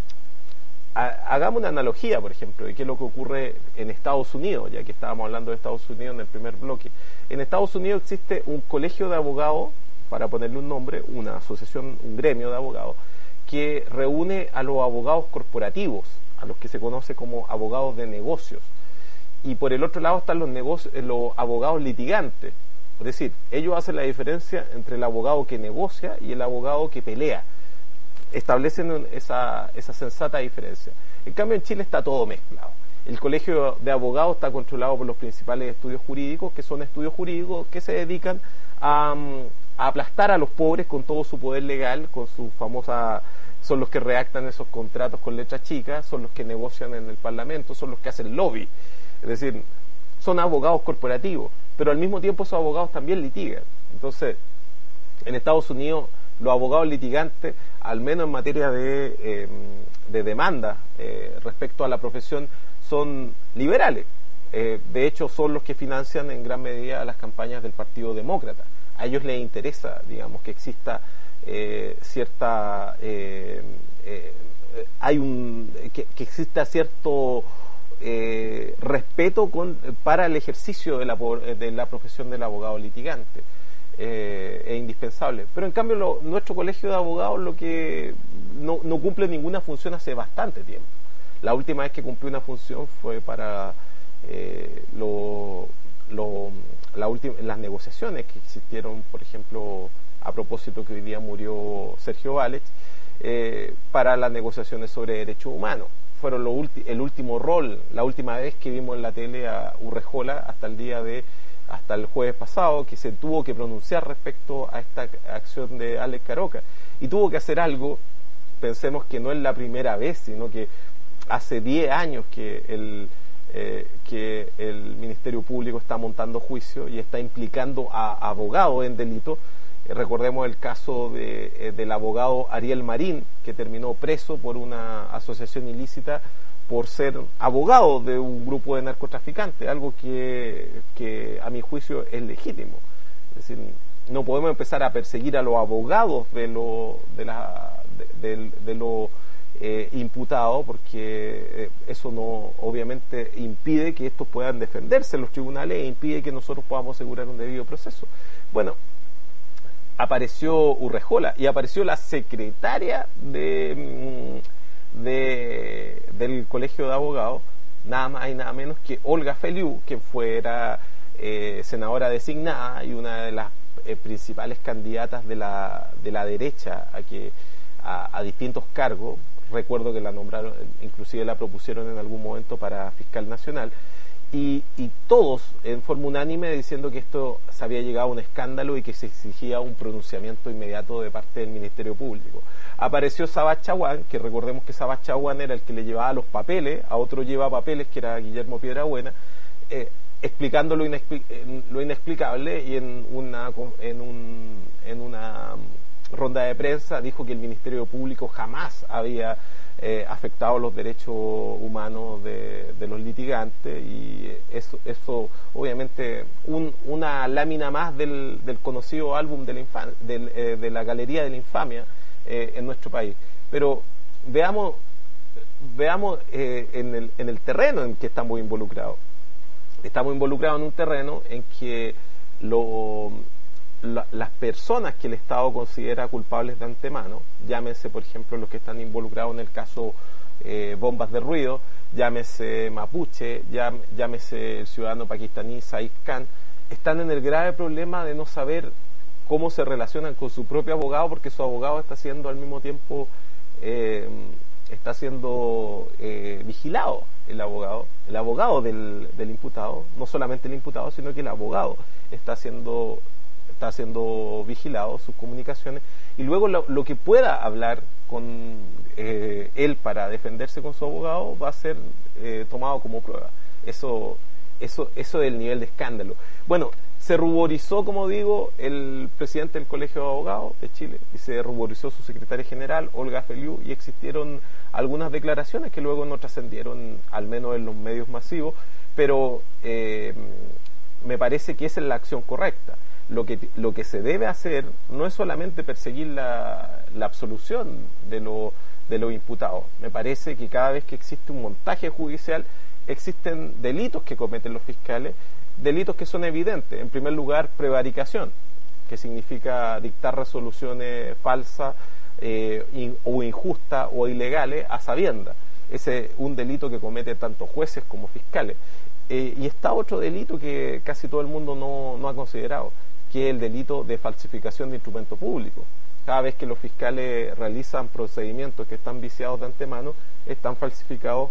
hagamos una analogía, por ejemplo, de qué es lo que ocurre en Estados Unidos, ya que estábamos hablando de Estados Unidos en el primer bloque. En Estados Unidos existe un colegio de abogados, para ponerle un nombre, una asociación, un gremio de abogados, que reúne a los abogados corporativos, a los que se conoce como abogados de negocios. Y por el otro lado están los, negocios, los abogados litigantes. Es decir, ellos hacen la diferencia entre el abogado que negocia y el abogado que pelea. Establecen esa, esa sensata diferencia. En cambio, en Chile está todo mezclado. El Colegio de Abogados está controlado por los principales estudios jurídicos, que son estudios jurídicos que se dedican a, a aplastar a los pobres con todo su poder legal, con su famosa... Son los que redactan esos contratos con letras chicas, son los que negocian en el Parlamento, son los que hacen lobby. Es decir, son abogados corporativos, pero al mismo tiempo esos abogados también litigan. Entonces, en Estados Unidos, los abogados litigantes, al menos en materia de, eh, de demanda eh, respecto a la profesión, son liberales. Eh, de hecho, son los que financian en gran medida las campañas del Partido Demócrata. A ellos les interesa, digamos, que exista eh, cierta... Eh, eh, hay un que, que exista cierto eh, respeto con, para el ejercicio de la, de la profesión del abogado litigante. Eh, es indispensable. Pero en cambio lo, nuestro colegio de abogados lo que no, no cumple ninguna función hace bastante tiempo. La última vez que cumplió una función fue para eh, lo, lo, la última, las negociaciones que existieron, por ejemplo, a propósito que hoy día murió Sergio Vález, eh, para las negociaciones sobre derechos humanos. Fueron lo ulti, el último rol, la última vez que vimos en la tele a Urrejola hasta el día de hasta el jueves pasado, que se tuvo que pronunciar respecto a esta acción de Alex Caroca, y tuvo que hacer algo. Pensemos que no es la primera vez, sino que hace diez años que el, eh, que el Ministerio Público está montando juicio y está implicando a abogados en delito. Eh, recordemos el caso de, eh, del abogado Ariel Marín, que terminó preso por una asociación ilícita por ser abogado de un grupo de narcotraficantes, algo que, que a mi juicio es legítimo. Es decir, no podemos empezar a perseguir a los abogados de lo de la de, de, de lo eh, imputados, porque eh, eso no obviamente impide que estos puedan defenderse en los tribunales e impide que nosotros podamos asegurar un debido proceso. Bueno, apareció Urrejola y apareció la secretaria de De, del Colegio de Abogados, nada más y nada menos que Olga Feliú, quien fuera eh, senadora designada y una de las eh, principales candidatas de la, de la derecha a, que, a, a distintos cargos. Recuerdo que la nombraron, inclusive la propusieron en algún momento para fiscal nacional, y, y todos en forma unánime diciendo que esto se había llegado a un escándalo y que se exigía un pronunciamiento inmediato de parte del Ministerio Público. Apareció Sabah Chaguán, que recordemos que Sabah Chaguán era el que le llevaba los papeles, a otro lleva papeles, que era Guillermo Piedrabuena, eh, explicando lo, inexpli lo inexplicable, y en una, en, un, en una ronda de prensa dijo que el Ministerio Público jamás había eh, afectado los derechos humanos de, de los litigantes, y eso, eso obviamente un, una lámina más del, del conocido álbum de la, infam del, eh, de la Galería de la Infamia eh, en nuestro país. Pero veamos veamos eh, en, el, en el terreno en que estamos involucrados. Estamos involucrados en un terreno en que lo, la, las personas que el Estado considera culpables de antemano, llámese por ejemplo los que están involucrados en el caso eh, bombas de ruido, llámese mapuche, llam, llámese el ciudadano pakistaní Said Khan, están en el grave problema de no saber cómo se relacionan con su propio abogado, porque su abogado está siendo al mismo tiempo eh, está siendo eh, vigilado. El abogado, el abogado del, del imputado, no solamente el imputado, sino que el abogado está siendo está siendo vigilado, sus comunicaciones, y luego lo, lo que pueda hablar con eh, él para defenderse con su abogado va a ser eh, tomado como prueba. Eso, eso, eso es el nivel de escándalo. Bueno, se ruborizó, como digo, el presidente del Colegio de Abogados de Chile, y se ruborizó su secretaria general, Olga Feliú, y existieron algunas declaraciones que luego no trascendieron, al menos en los medios masivos, pero eh, me parece que esa es la acción correcta. Lo que, lo que se debe hacer no es solamente perseguir la, la absolución de, lo, de los imputados. Me parece que cada vez que existe un montaje judicial, existen delitos que cometen los fiscales, delitos que son evidentes. En primer lugar, prevaricación, que significa dictar resoluciones falsas eh, in, o injustas o ilegales a sabiendas. Ese es un delito que cometen tanto jueces como fiscales. Eh, y está otro delito que casi todo el mundo no, no ha considerado, que es el delito de falsificación de instrumento público. Cada vez que los fiscales realizan procedimientos que están viciados de antemano, están falsificados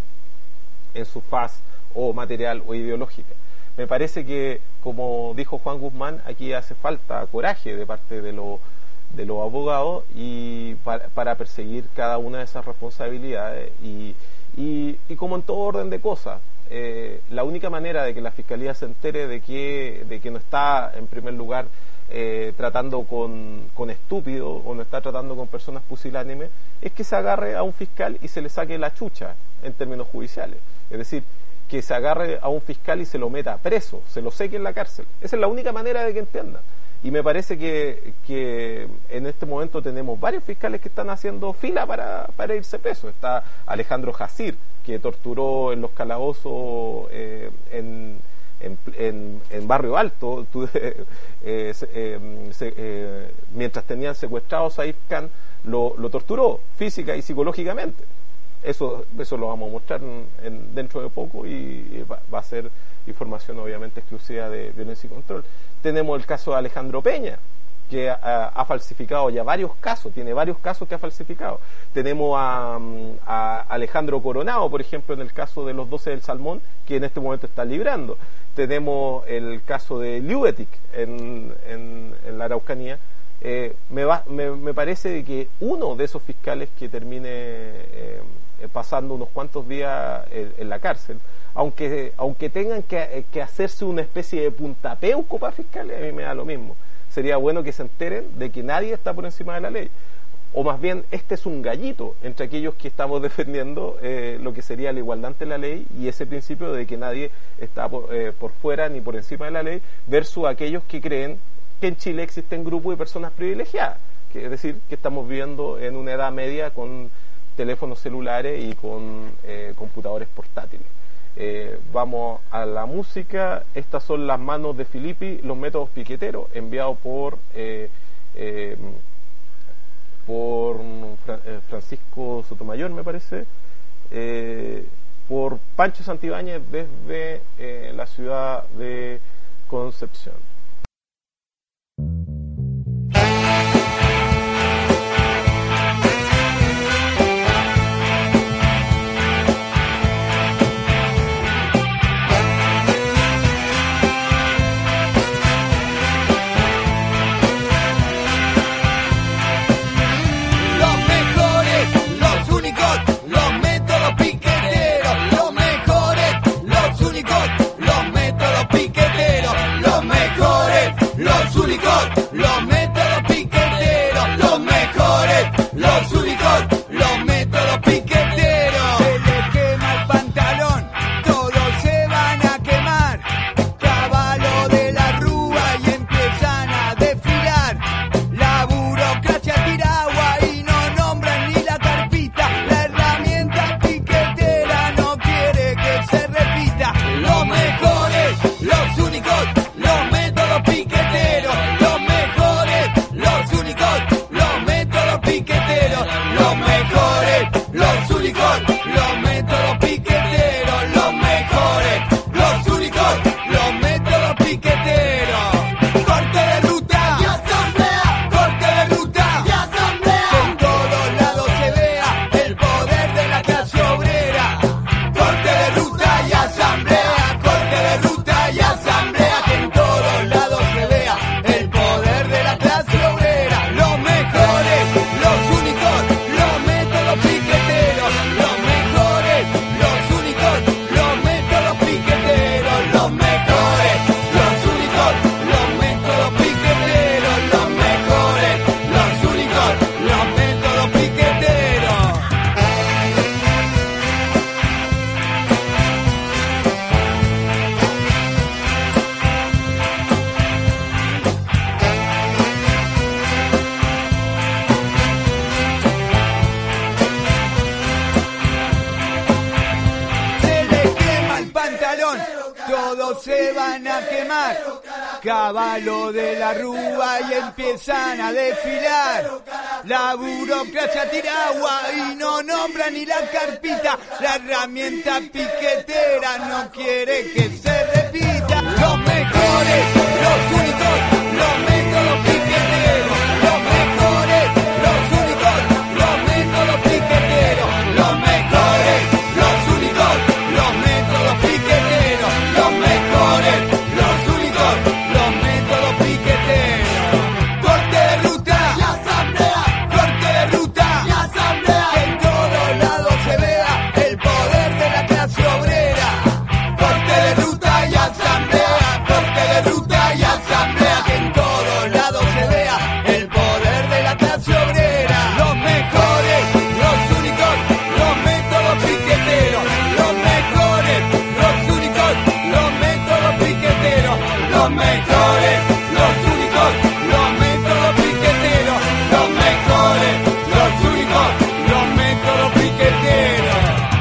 en su faz o material o ideológica. Me parece que, como dijo Juan Guzmán, aquí hace falta coraje de parte de, lo, de los abogados y para, para perseguir cada una de esas responsabilidades y, y, y como en todo orden de cosas, eh, la única manera de que la Fiscalía se entere de que, de que no está, en primer lugar, eh, tratando con, con estúpidos o no está tratando con personas pusilánimes, es que se agarre a un fiscal y se le saque la chucha en términos judiciales. Es decir, que se agarre a un fiscal y se lo meta preso, se lo seque en la cárcel. Esa es la única manera de que entiendan. Y me parece que, que en este momento tenemos varios fiscales que están haciendo fila para, para irse presos. Está Alejandro Jacir, que torturó en los calabozos eh, en, en, en, en Barrio Alto, tú, eh, eh, eh, se, eh, mientras tenían secuestrado a Saif Khan, lo, lo torturó física y psicológicamente. Eso, eso lo vamos a mostrar en, en, dentro de poco y va, va a ser información obviamente exclusiva de Violencia y Control. Tenemos el caso de Alejandro Peña, que ha, ha falsificado ya varios casos, tiene varios casos que ha falsificado. Tenemos a, a Alejandro Coronado, por ejemplo, en el caso de los doce del Salmón, que en este momento está librando. Tenemos el caso de Liubetic en, en, en la Araucanía. Eh, me, va, me, me parece que uno de esos fiscales que termine eh, pasando unos cuantos días en, en la cárcel, aunque aunque tengan que, que hacerse una especie de puntapeuco para fiscales, a mí me da lo mismo. Sería bueno que se enteren de que nadie está por encima de la ley, o más bien este es un gallito entre aquellos que estamos defendiendo eh, lo que sería la igualdad ante la ley y ese principio de que nadie está por, eh, por fuera ni por encima de la ley, versus aquellos que creen que en Chile existen grupos de personas privilegiadas, que es decir, que estamos viviendo en una edad media con teléfonos celulares y con eh, computadores portátiles. Eh, vamos a la música. Estas son Las manos de Filippi, los métodos piqueteros, enviado por eh, eh, por Fra- eh, Francisco Sotomayor, me parece, eh, por Pancho Santibáñez desde eh, la ciudad de Concepción. Los métodos piqueteros, los mejores, los únicos, los métodos piqueteros. Se les quema el pantalón, todos se van a quemar. Caballo de la rúa y empiezan a desfilar. La burocracia tira agua y no nombran ni la carpita. La herramienta piquetera no quiere que se repita. Los mejores, los únicos, los métodos piqueteros. Los mejores, los únicos, los métodos piqueteros, los mejores, los únicos, los métodos piqueteros. Corte de ruta y asamblea, corte de ruta y asamblea. Que en todos lados se vea el poder de la clase obrera. Corte de ruta y asamblea, corte de ruta y asamblea. Que en todos lados se vea el poder de la clase obrera. Los mejores, los únicos, los métodos piqueteros, los mejores, los únicos, los métodos piqueteros, los mejores, los únicos, los métodos piqueteros, los mejores, los únicos, los métodos piqueteros. Se les quema el pantalón, todos se van a quemar. caballo de la rúa y empiezan a desfilar. La burocracia tira agua y no nombra ni la carpita. La herramienta piquetera no quiere que se repita. Los mejores, los únicos, los métodos piqueteros. Los mejores, los únicos, los métodos piqueteros. Los mejores, los únicos, los métodos piqueteros. Los mejores, los únicos, los métodos piqueteros. Corte de ruta y asamblea. Corte de ruta y asamblea. Que en todos lados se vea el poder de la clase obrera. Corte de ruta y asamblea. Corte de ruta y asamblea. Que en todos lados se vea el poder de la clase obrera. Los mejores, los únicos, los métodos piqueteros. Los mejores, los únicos, los métodos piqueteros. Los mejores, los únicos, los métodos piqueteros. Los mejores, los únicos, los métodos piqueteros.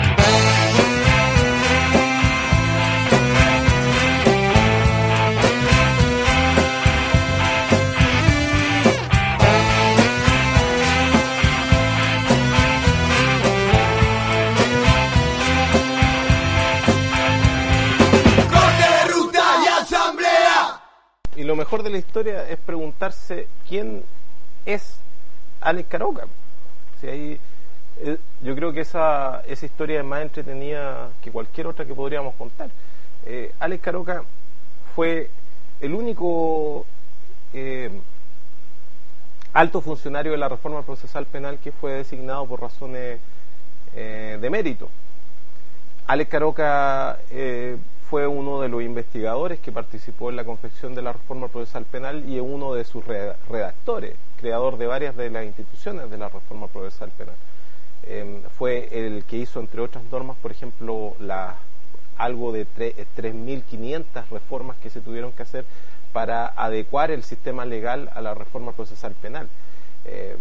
Corte de ruta y asamblea. Y lo mejor de la historia es preguntarse quién es Alex Caroca. Si ahí, eh, yo creo que esa, esa historia es más entretenida que cualquier otra que podríamos contar. Eh, Alex Caroca fue el único eh, alto funcionario de la reforma procesal penal que fue designado por razones eh, de mérito. Alex Caroca eh, fue uno de los investigadores que participó en la confección de la reforma procesal penal y es uno de sus redactores, creador de varias de las instituciones de la reforma procesal penal. Eh, fue el que hizo, entre otras normas, por ejemplo, la, algo de tres mil quinientas reformas que se tuvieron que hacer para adecuar el sistema legal a la reforma procesal penal. Eh,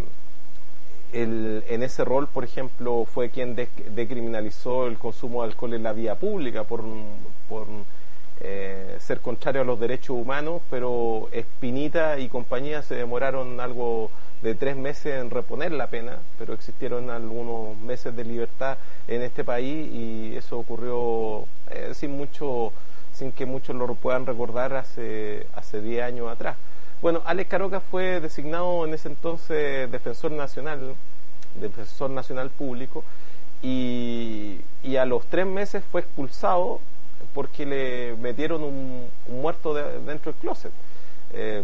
El, en ese rol, por ejemplo, fue quien de, decriminalizó el consumo de alcohol en la vía pública por, por eh, ser contrario a los derechos humanos, pero Espinita y compañía se demoraron algo de tres meses en reponer la pena, pero existieron algunos meses de libertad en este país y eso ocurrió eh, sin mucho, sin que muchos lo puedan recordar hace hace diez años atrás. Bueno, Alex Caroca fue designado en ese entonces defensor nacional, defensor nacional público, y, y a los tres meses fue expulsado porque le metieron un, un muerto de, dentro del closet. Eh,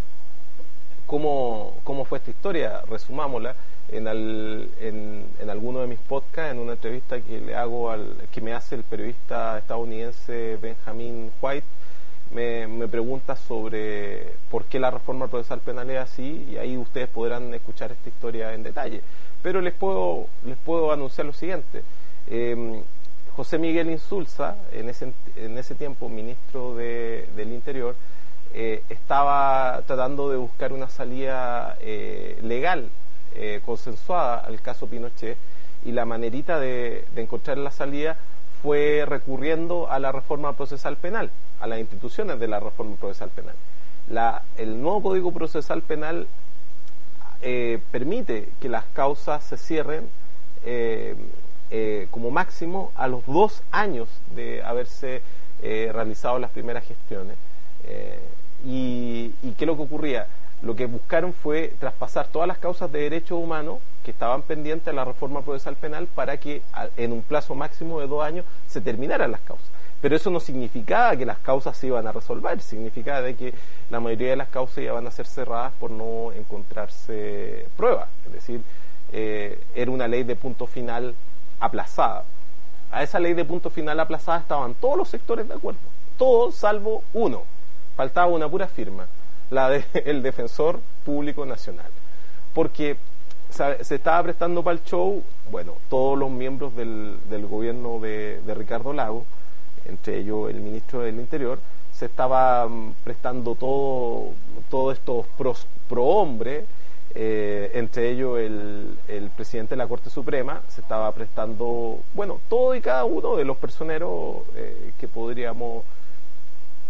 ¿cómo, ¿Cómo fue esta historia? Resumámosla. En, al, en, en alguno de mis podcasts, en una entrevista que le hago al, que me hace el periodista estadounidense Benjamin White, Me, me pregunta sobre por qué la reforma procesal penal es así, y ahí ustedes podrán escuchar esta historia en detalle. Pero les puedo les puedo anunciar lo siguiente. Eh, José Miguel Insulza, en ese, en ese tiempo ministro de, del Interior, eh, estaba tratando de buscar una salida eh, legal, eh, consensuada al caso Pinochet, y la manerita de, de encontrar la salida fue recurriendo a la reforma procesal penal, a las instituciones de la reforma procesal penal. La, el nuevo Código Procesal Penal eh, permite que las causas se cierren eh, eh, como máximo a los dos años de haberse eh, realizado las primeras gestiones. Eh, y, ¿Y qué es lo que ocurría? Lo que buscaron fue traspasar todas las causas de derechos humanos que estaban pendientes a la reforma procesal penal para que en un plazo máximo de dos años se terminaran las causas. Pero eso no significaba que las causas se iban a resolver, significaba de que la mayoría de las causas iban a ser cerradas por no encontrarse pruebas. Es decir, eh, era una ley de punto final aplazada. A esa ley de punto final aplazada estaban todos los sectores de acuerdo, todos salvo uno. Faltaba una pura firma, la del Defensor Público Nacional. Porque se estaba prestando para el show, bueno, todos los miembros del, del gobierno de, de Ricardo Lagos, entre ellos el ministro del Interior, se estaba prestando todo todos estos pros, pro hombre, eh, entre ellos el, el presidente de la Corte Suprema, se estaba prestando, bueno, todo y cada uno de los personeros eh, que podríamos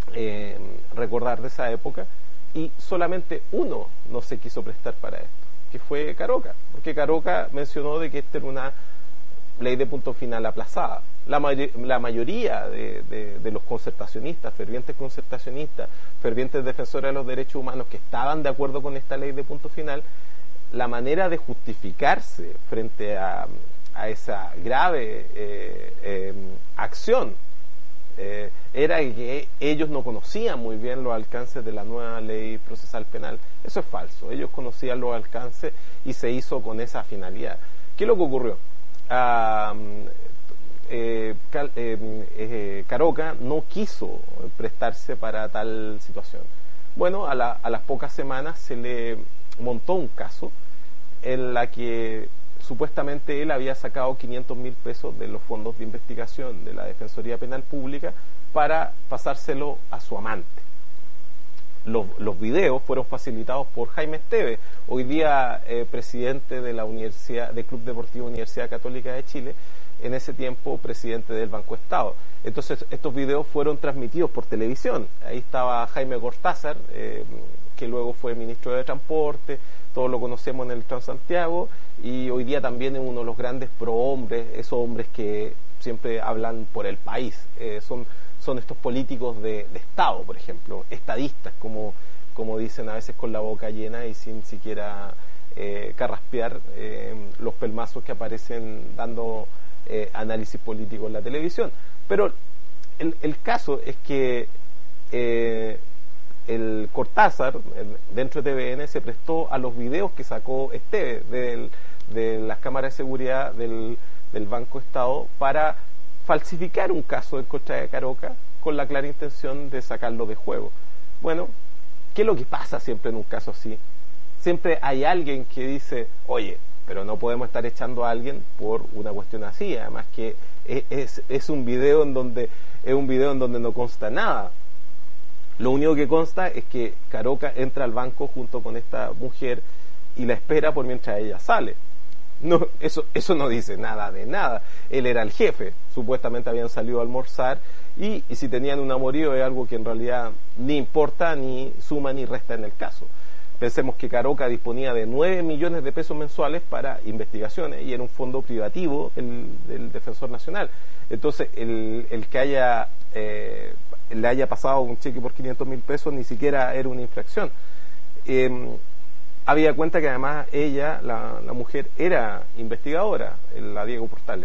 eh, recordar de esa época, y solamente uno no se quiso prestar para esto, que fue Caroca, porque Caroca mencionó de que esta era una ley de punto final aplazada. La, may la mayoría de, de, de los concertacionistas, fervientes concertacionistas, fervientes defensores de los derechos humanos que estaban de acuerdo con esta ley de punto final, la manera de justificarse frente a, a esa grave eh, eh, acción eh, era que ellos no conocían muy bien los alcances de la nueva ley procesal penal. Eso es falso. Ellos conocían los alcances y se hizo con esa finalidad. ¿Qué es lo que ocurrió? Uh, eh, Cal, eh, eh, Caroca no quiso prestarse para tal situación. Bueno, a, la, a las pocas semanas se le montó un caso en la que supuestamente él había sacado quinientos mil pesos de los fondos de investigación de la Defensoría Penal Pública para pasárselo a su amante. Los, los videos fueron facilitados por Jaime Esteves, hoy día eh, presidente de la Universidad, del Club Deportivo Universidad Católica de Chile, en ese tiempo presidente del Banco Estado. Entonces estos videos fueron transmitidos por televisión. Ahí estaba Jaime Cortázar, eh, que luego fue ministro de Transporte, todos lo conocemos en el Transantiago, y hoy día también es uno de los grandes prohombres, esos hombres que siempre hablan por el país, eh, son son estos políticos de, de Estado, por ejemplo, estadistas, como, como dicen a veces con la boca llena y sin siquiera eh, carraspear eh, los pelmazos que aparecen dando eh, análisis político en la televisión. Pero el, el caso es que eh, el Cortázar, dentro de T V N, se prestó a los videos que sacó Esteves del, de las cámaras de seguridad del, del Banco Estado para falsificar un caso en contra de Caroca con la clara intención de sacarlo de juego. Bueno, ¿qué es lo que pasa siempre en un caso así? Siempre hay alguien que dice, oye, pero no podemos estar echando a alguien por una cuestión así, además que es, es, es un video en donde es un video en donde no consta nada. Lo único que consta es que Caroca entra al banco junto con esta mujer y la espera por mientras ella sale. No, eso, eso no dice nada de nada. Él era el jefe, supuestamente habían salido a almorzar y, y si tenían un amorío es algo que en realidad ni importa, ni suma ni resta en el caso. Pensemos que Caroca disponía de nueve millones de pesos mensuales para investigaciones y era un fondo privativo el, del Defensor Nacional. Entonces el, el que haya eh, le haya pasado un cheque por quinientos mil pesos ni siquiera era una infracción. Eh, Había cuenta que además ella, la, la mujer, era investigadora, la Diego Portales.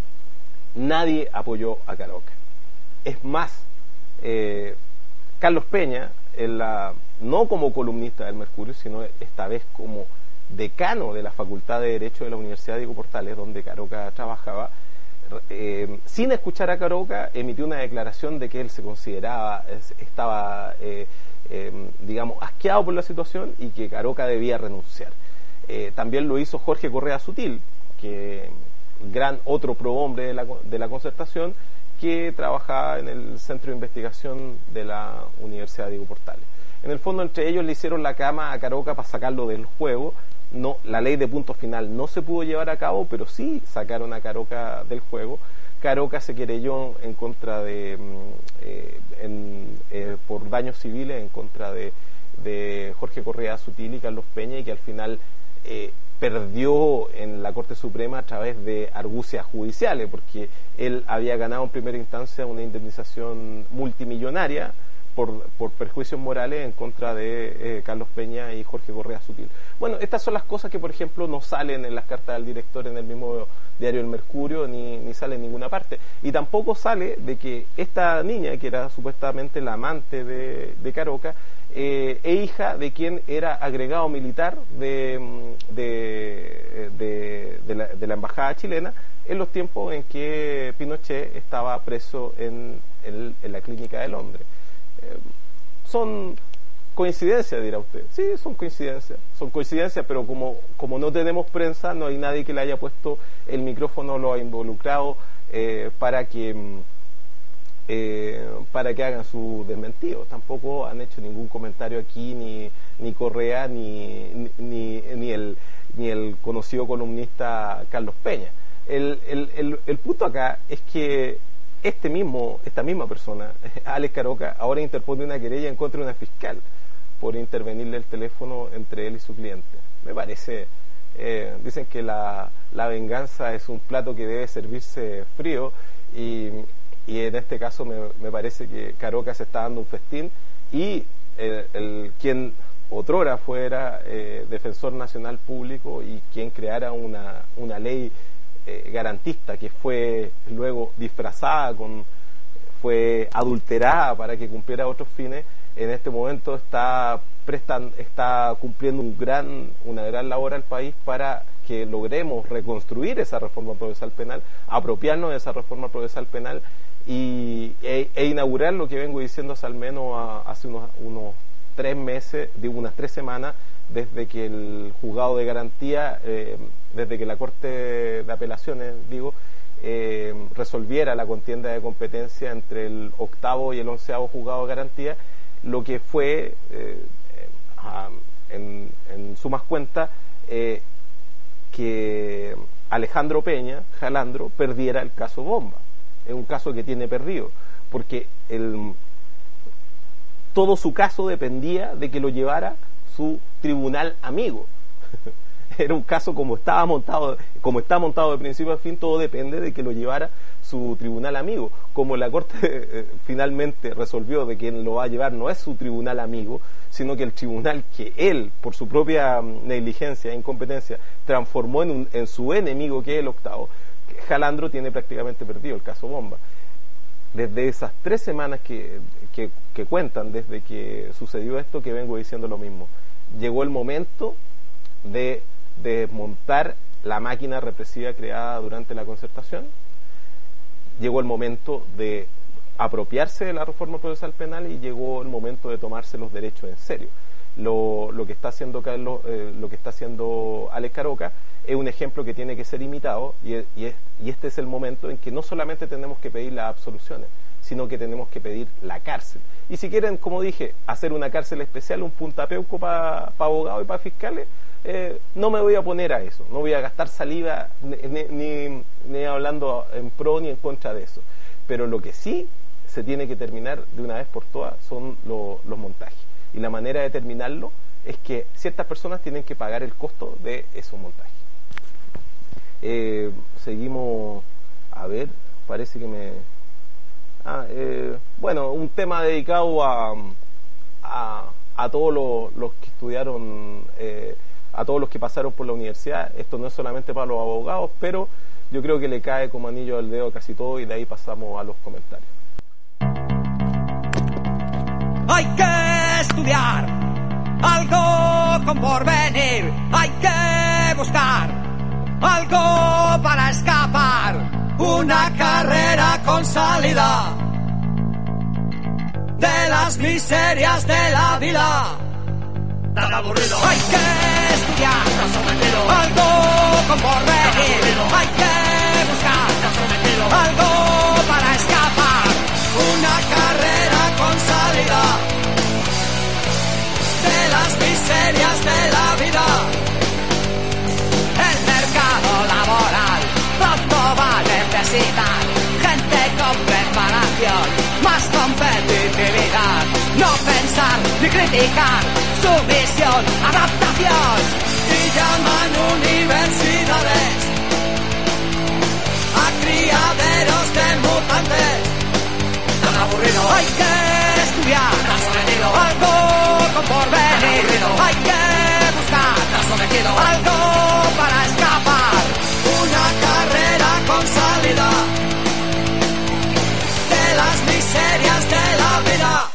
Nadie apoyó a Caroca. Es más, eh, Carlos Peña, en la, no como columnista del Mercurio, sino esta vez como decano de la Facultad de Derecho de la Universidad Diego Portales, donde Caroca trabajaba, eh, sin escuchar a Caroca, emitió una declaración de que él se consideraba, estaba... Eh, Eh, digamos, asqueado por la situación y que Caroca debía renunciar. Eh, también lo hizo Jorge Correa Sutil, que gran otro prohombre de la, de la concertación, que trabajaba en el Centro de Investigación de la Universidad Diego Portales. En el fondo, entre ellos le hicieron la cama a Caroca para sacarlo del juego. No, la ley de punto final no se pudo llevar a cabo, pero sí sacaron a Caroca del juego. Caroca se querelló en contra de eh, en, eh, por daños civiles en contra de, de Jorge Correa Sutil y Carlos Peña, y que al final eh, perdió en la Corte Suprema a través de argucias judiciales, porque él había ganado en primera instancia una indemnización multimillonaria por, por perjuicios morales en contra de eh, Carlos Peña y Jorge Correa Sutil. Bueno, estas son las cosas que, por ejemplo, no salen en las cartas del director en el mismo diario El Mercurio, ni, ni sale en ninguna parte. Y tampoco sale de que esta niña, que era supuestamente la amante de, de Caroca, eh, e hija de quien era agregado militar de, de, de, de, la, de la embajada chilena en los tiempos en que Pinochet estaba preso en, en, en la clínica de Londres. Eh, son coincidencias, dirá usted. Sí, son coincidencias, son coincidencias, pero como, como no tenemos prensa, no hay nadie que le haya puesto el micrófono, lo ha involucrado eh, para que eh, para que hagan su desmentido. Tampoco han hecho ningún comentario aquí ni, ni Correa ni, ni, ni, el, ni el conocido columnista Carlos Peña. El, el, el, el punto acá es que este mismo, esta misma persona, Alex Caroca, ahora interpone una querella en contra de una fiscal por intervenirle el teléfono entre él y su cliente. Me parece, eh, dicen que la, la venganza es un plato que debe servirse frío, y, y en este caso me, me parece que Caroca se está dando un festín, y el, el quien otrora fuera eh, defensor nacional público y quien creara una, una ley eh, garantista que fue luego disfrazada, con fue adulterada para que cumpliera otros fines, en este momento está prestan, está cumpliendo un gran, una gran labor al país para que logremos reconstruir esa reforma procesal penal, apropiarnos de esa reforma procesal penal y, e, e inaugurar lo que vengo diciendo hace al menos a, hace unos, unos tres meses, digo unas tres semanas, desde que el juzgado de garantía, eh, desde que la Corte de Apelaciones, digo, eh, resolviera la contienda de competencia entre el octavo y el onceavo juzgado de garantía, lo que fue, eh, a, en, en sumas cuentas, eh, que Alejandro Peña, Jalandro, perdiera el caso Bomba. Es un caso que tiene perdido, porque el, todo su caso dependía de que lo llevara su tribunal amigo. Era un caso como estaba montado, como está montado de principio a fin, todo depende de que lo llevara su tribunal amigo. Como la Corte eh, finalmente resolvió de que quien lo va a llevar no es su tribunal amigo, sino que el tribunal que él, por su propia negligencia e incompetencia, transformó en, un, en su enemigo, que es el octavo, Jalandro tiene prácticamente perdido el caso Bomba. Desde esas tres semanas que, que, que cuentan desde que sucedió esto, que vengo diciendo lo mismo. Llegó el momento de desmontar la máquina represiva creada durante la concertación. Llegó el momento de apropiarse de la reforma procesal penal y llegó el momento de tomarse los derechos en serio. Lo, lo que está haciendo Carlos, eh, lo que está haciendo Alex Caroca es un ejemplo que tiene que ser imitado, y, y, es, y este es el momento en que no solamente tenemos que pedir las absoluciones, sino que tenemos que pedir la cárcel. Y si quieren, como dije, hacer una cárcel especial, un puntapeuco para pa abogados y para fiscales, eh, no me voy a oponer a eso, no voy a gastar saliva ni, ni, ni hablando en pro ni en contra de eso. Pero lo que sí se tiene que terminar de una vez por todas son lo, los montajes. Y la manera de terminarlo es que ciertas personas tienen que pagar el costo de esos montajes. Eh, seguimos, a ver, parece que me... Ah, eh, bueno, un tema dedicado a, a, a todos los, los que estudiaron, eh, a todos los que pasaron por la universidad. Esto no es solamente para los abogados, pero yo creo que le cae como anillo al dedo a casi todo, y de ahí pasamos a los comentarios. Hay que estudiar algo con porvenir, hay que buscar algo para escapar, una carrera con salida de las miserias de la vida. Tan aburrido. Hay que estudiar algo con porvenir, hay que buscar algo para escapar, una carrera con salida de las miserias de la vida. El mercado laboral pronto va a necesitar gente con preparación, más competitividad, no pensar ni criticar, sumisión, adaptación, y llaman universidades a criaderos de mutantes. Tan aburrido. Hay que estudiar algo con porvenir, hay que buscar algo para escapar, una carrera con salida de las miserias de la vida.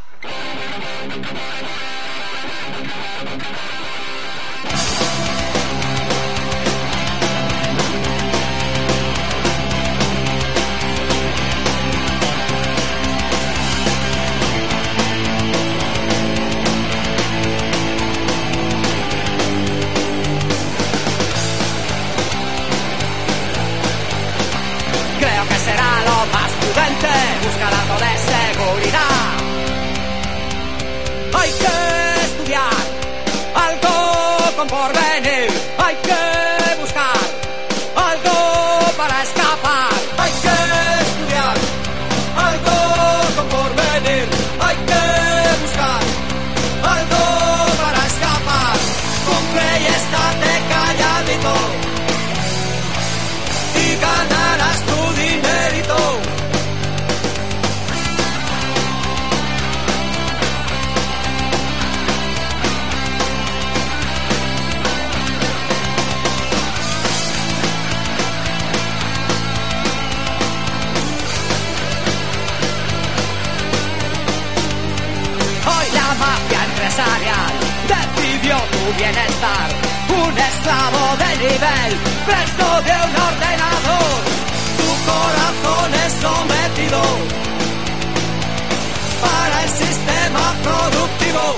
Buscar algo de seguridad. Hay que estudiar algo con porvenir, hay que buscar algo para escapar. Hay que estudiar tu bienestar, un esclavo de nivel, preso de un ordenador. Tu corazón es sometido para el sistema productivo.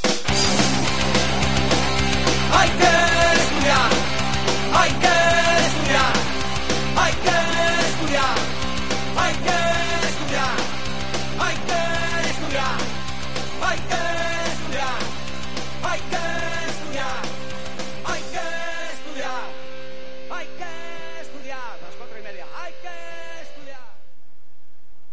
Hay que estudiar, hay que estudiar, hay que estudiar, hay que estudiar, hay que estudiar, hay que estudiar, hay que estudiar, hay que estudiar, hay que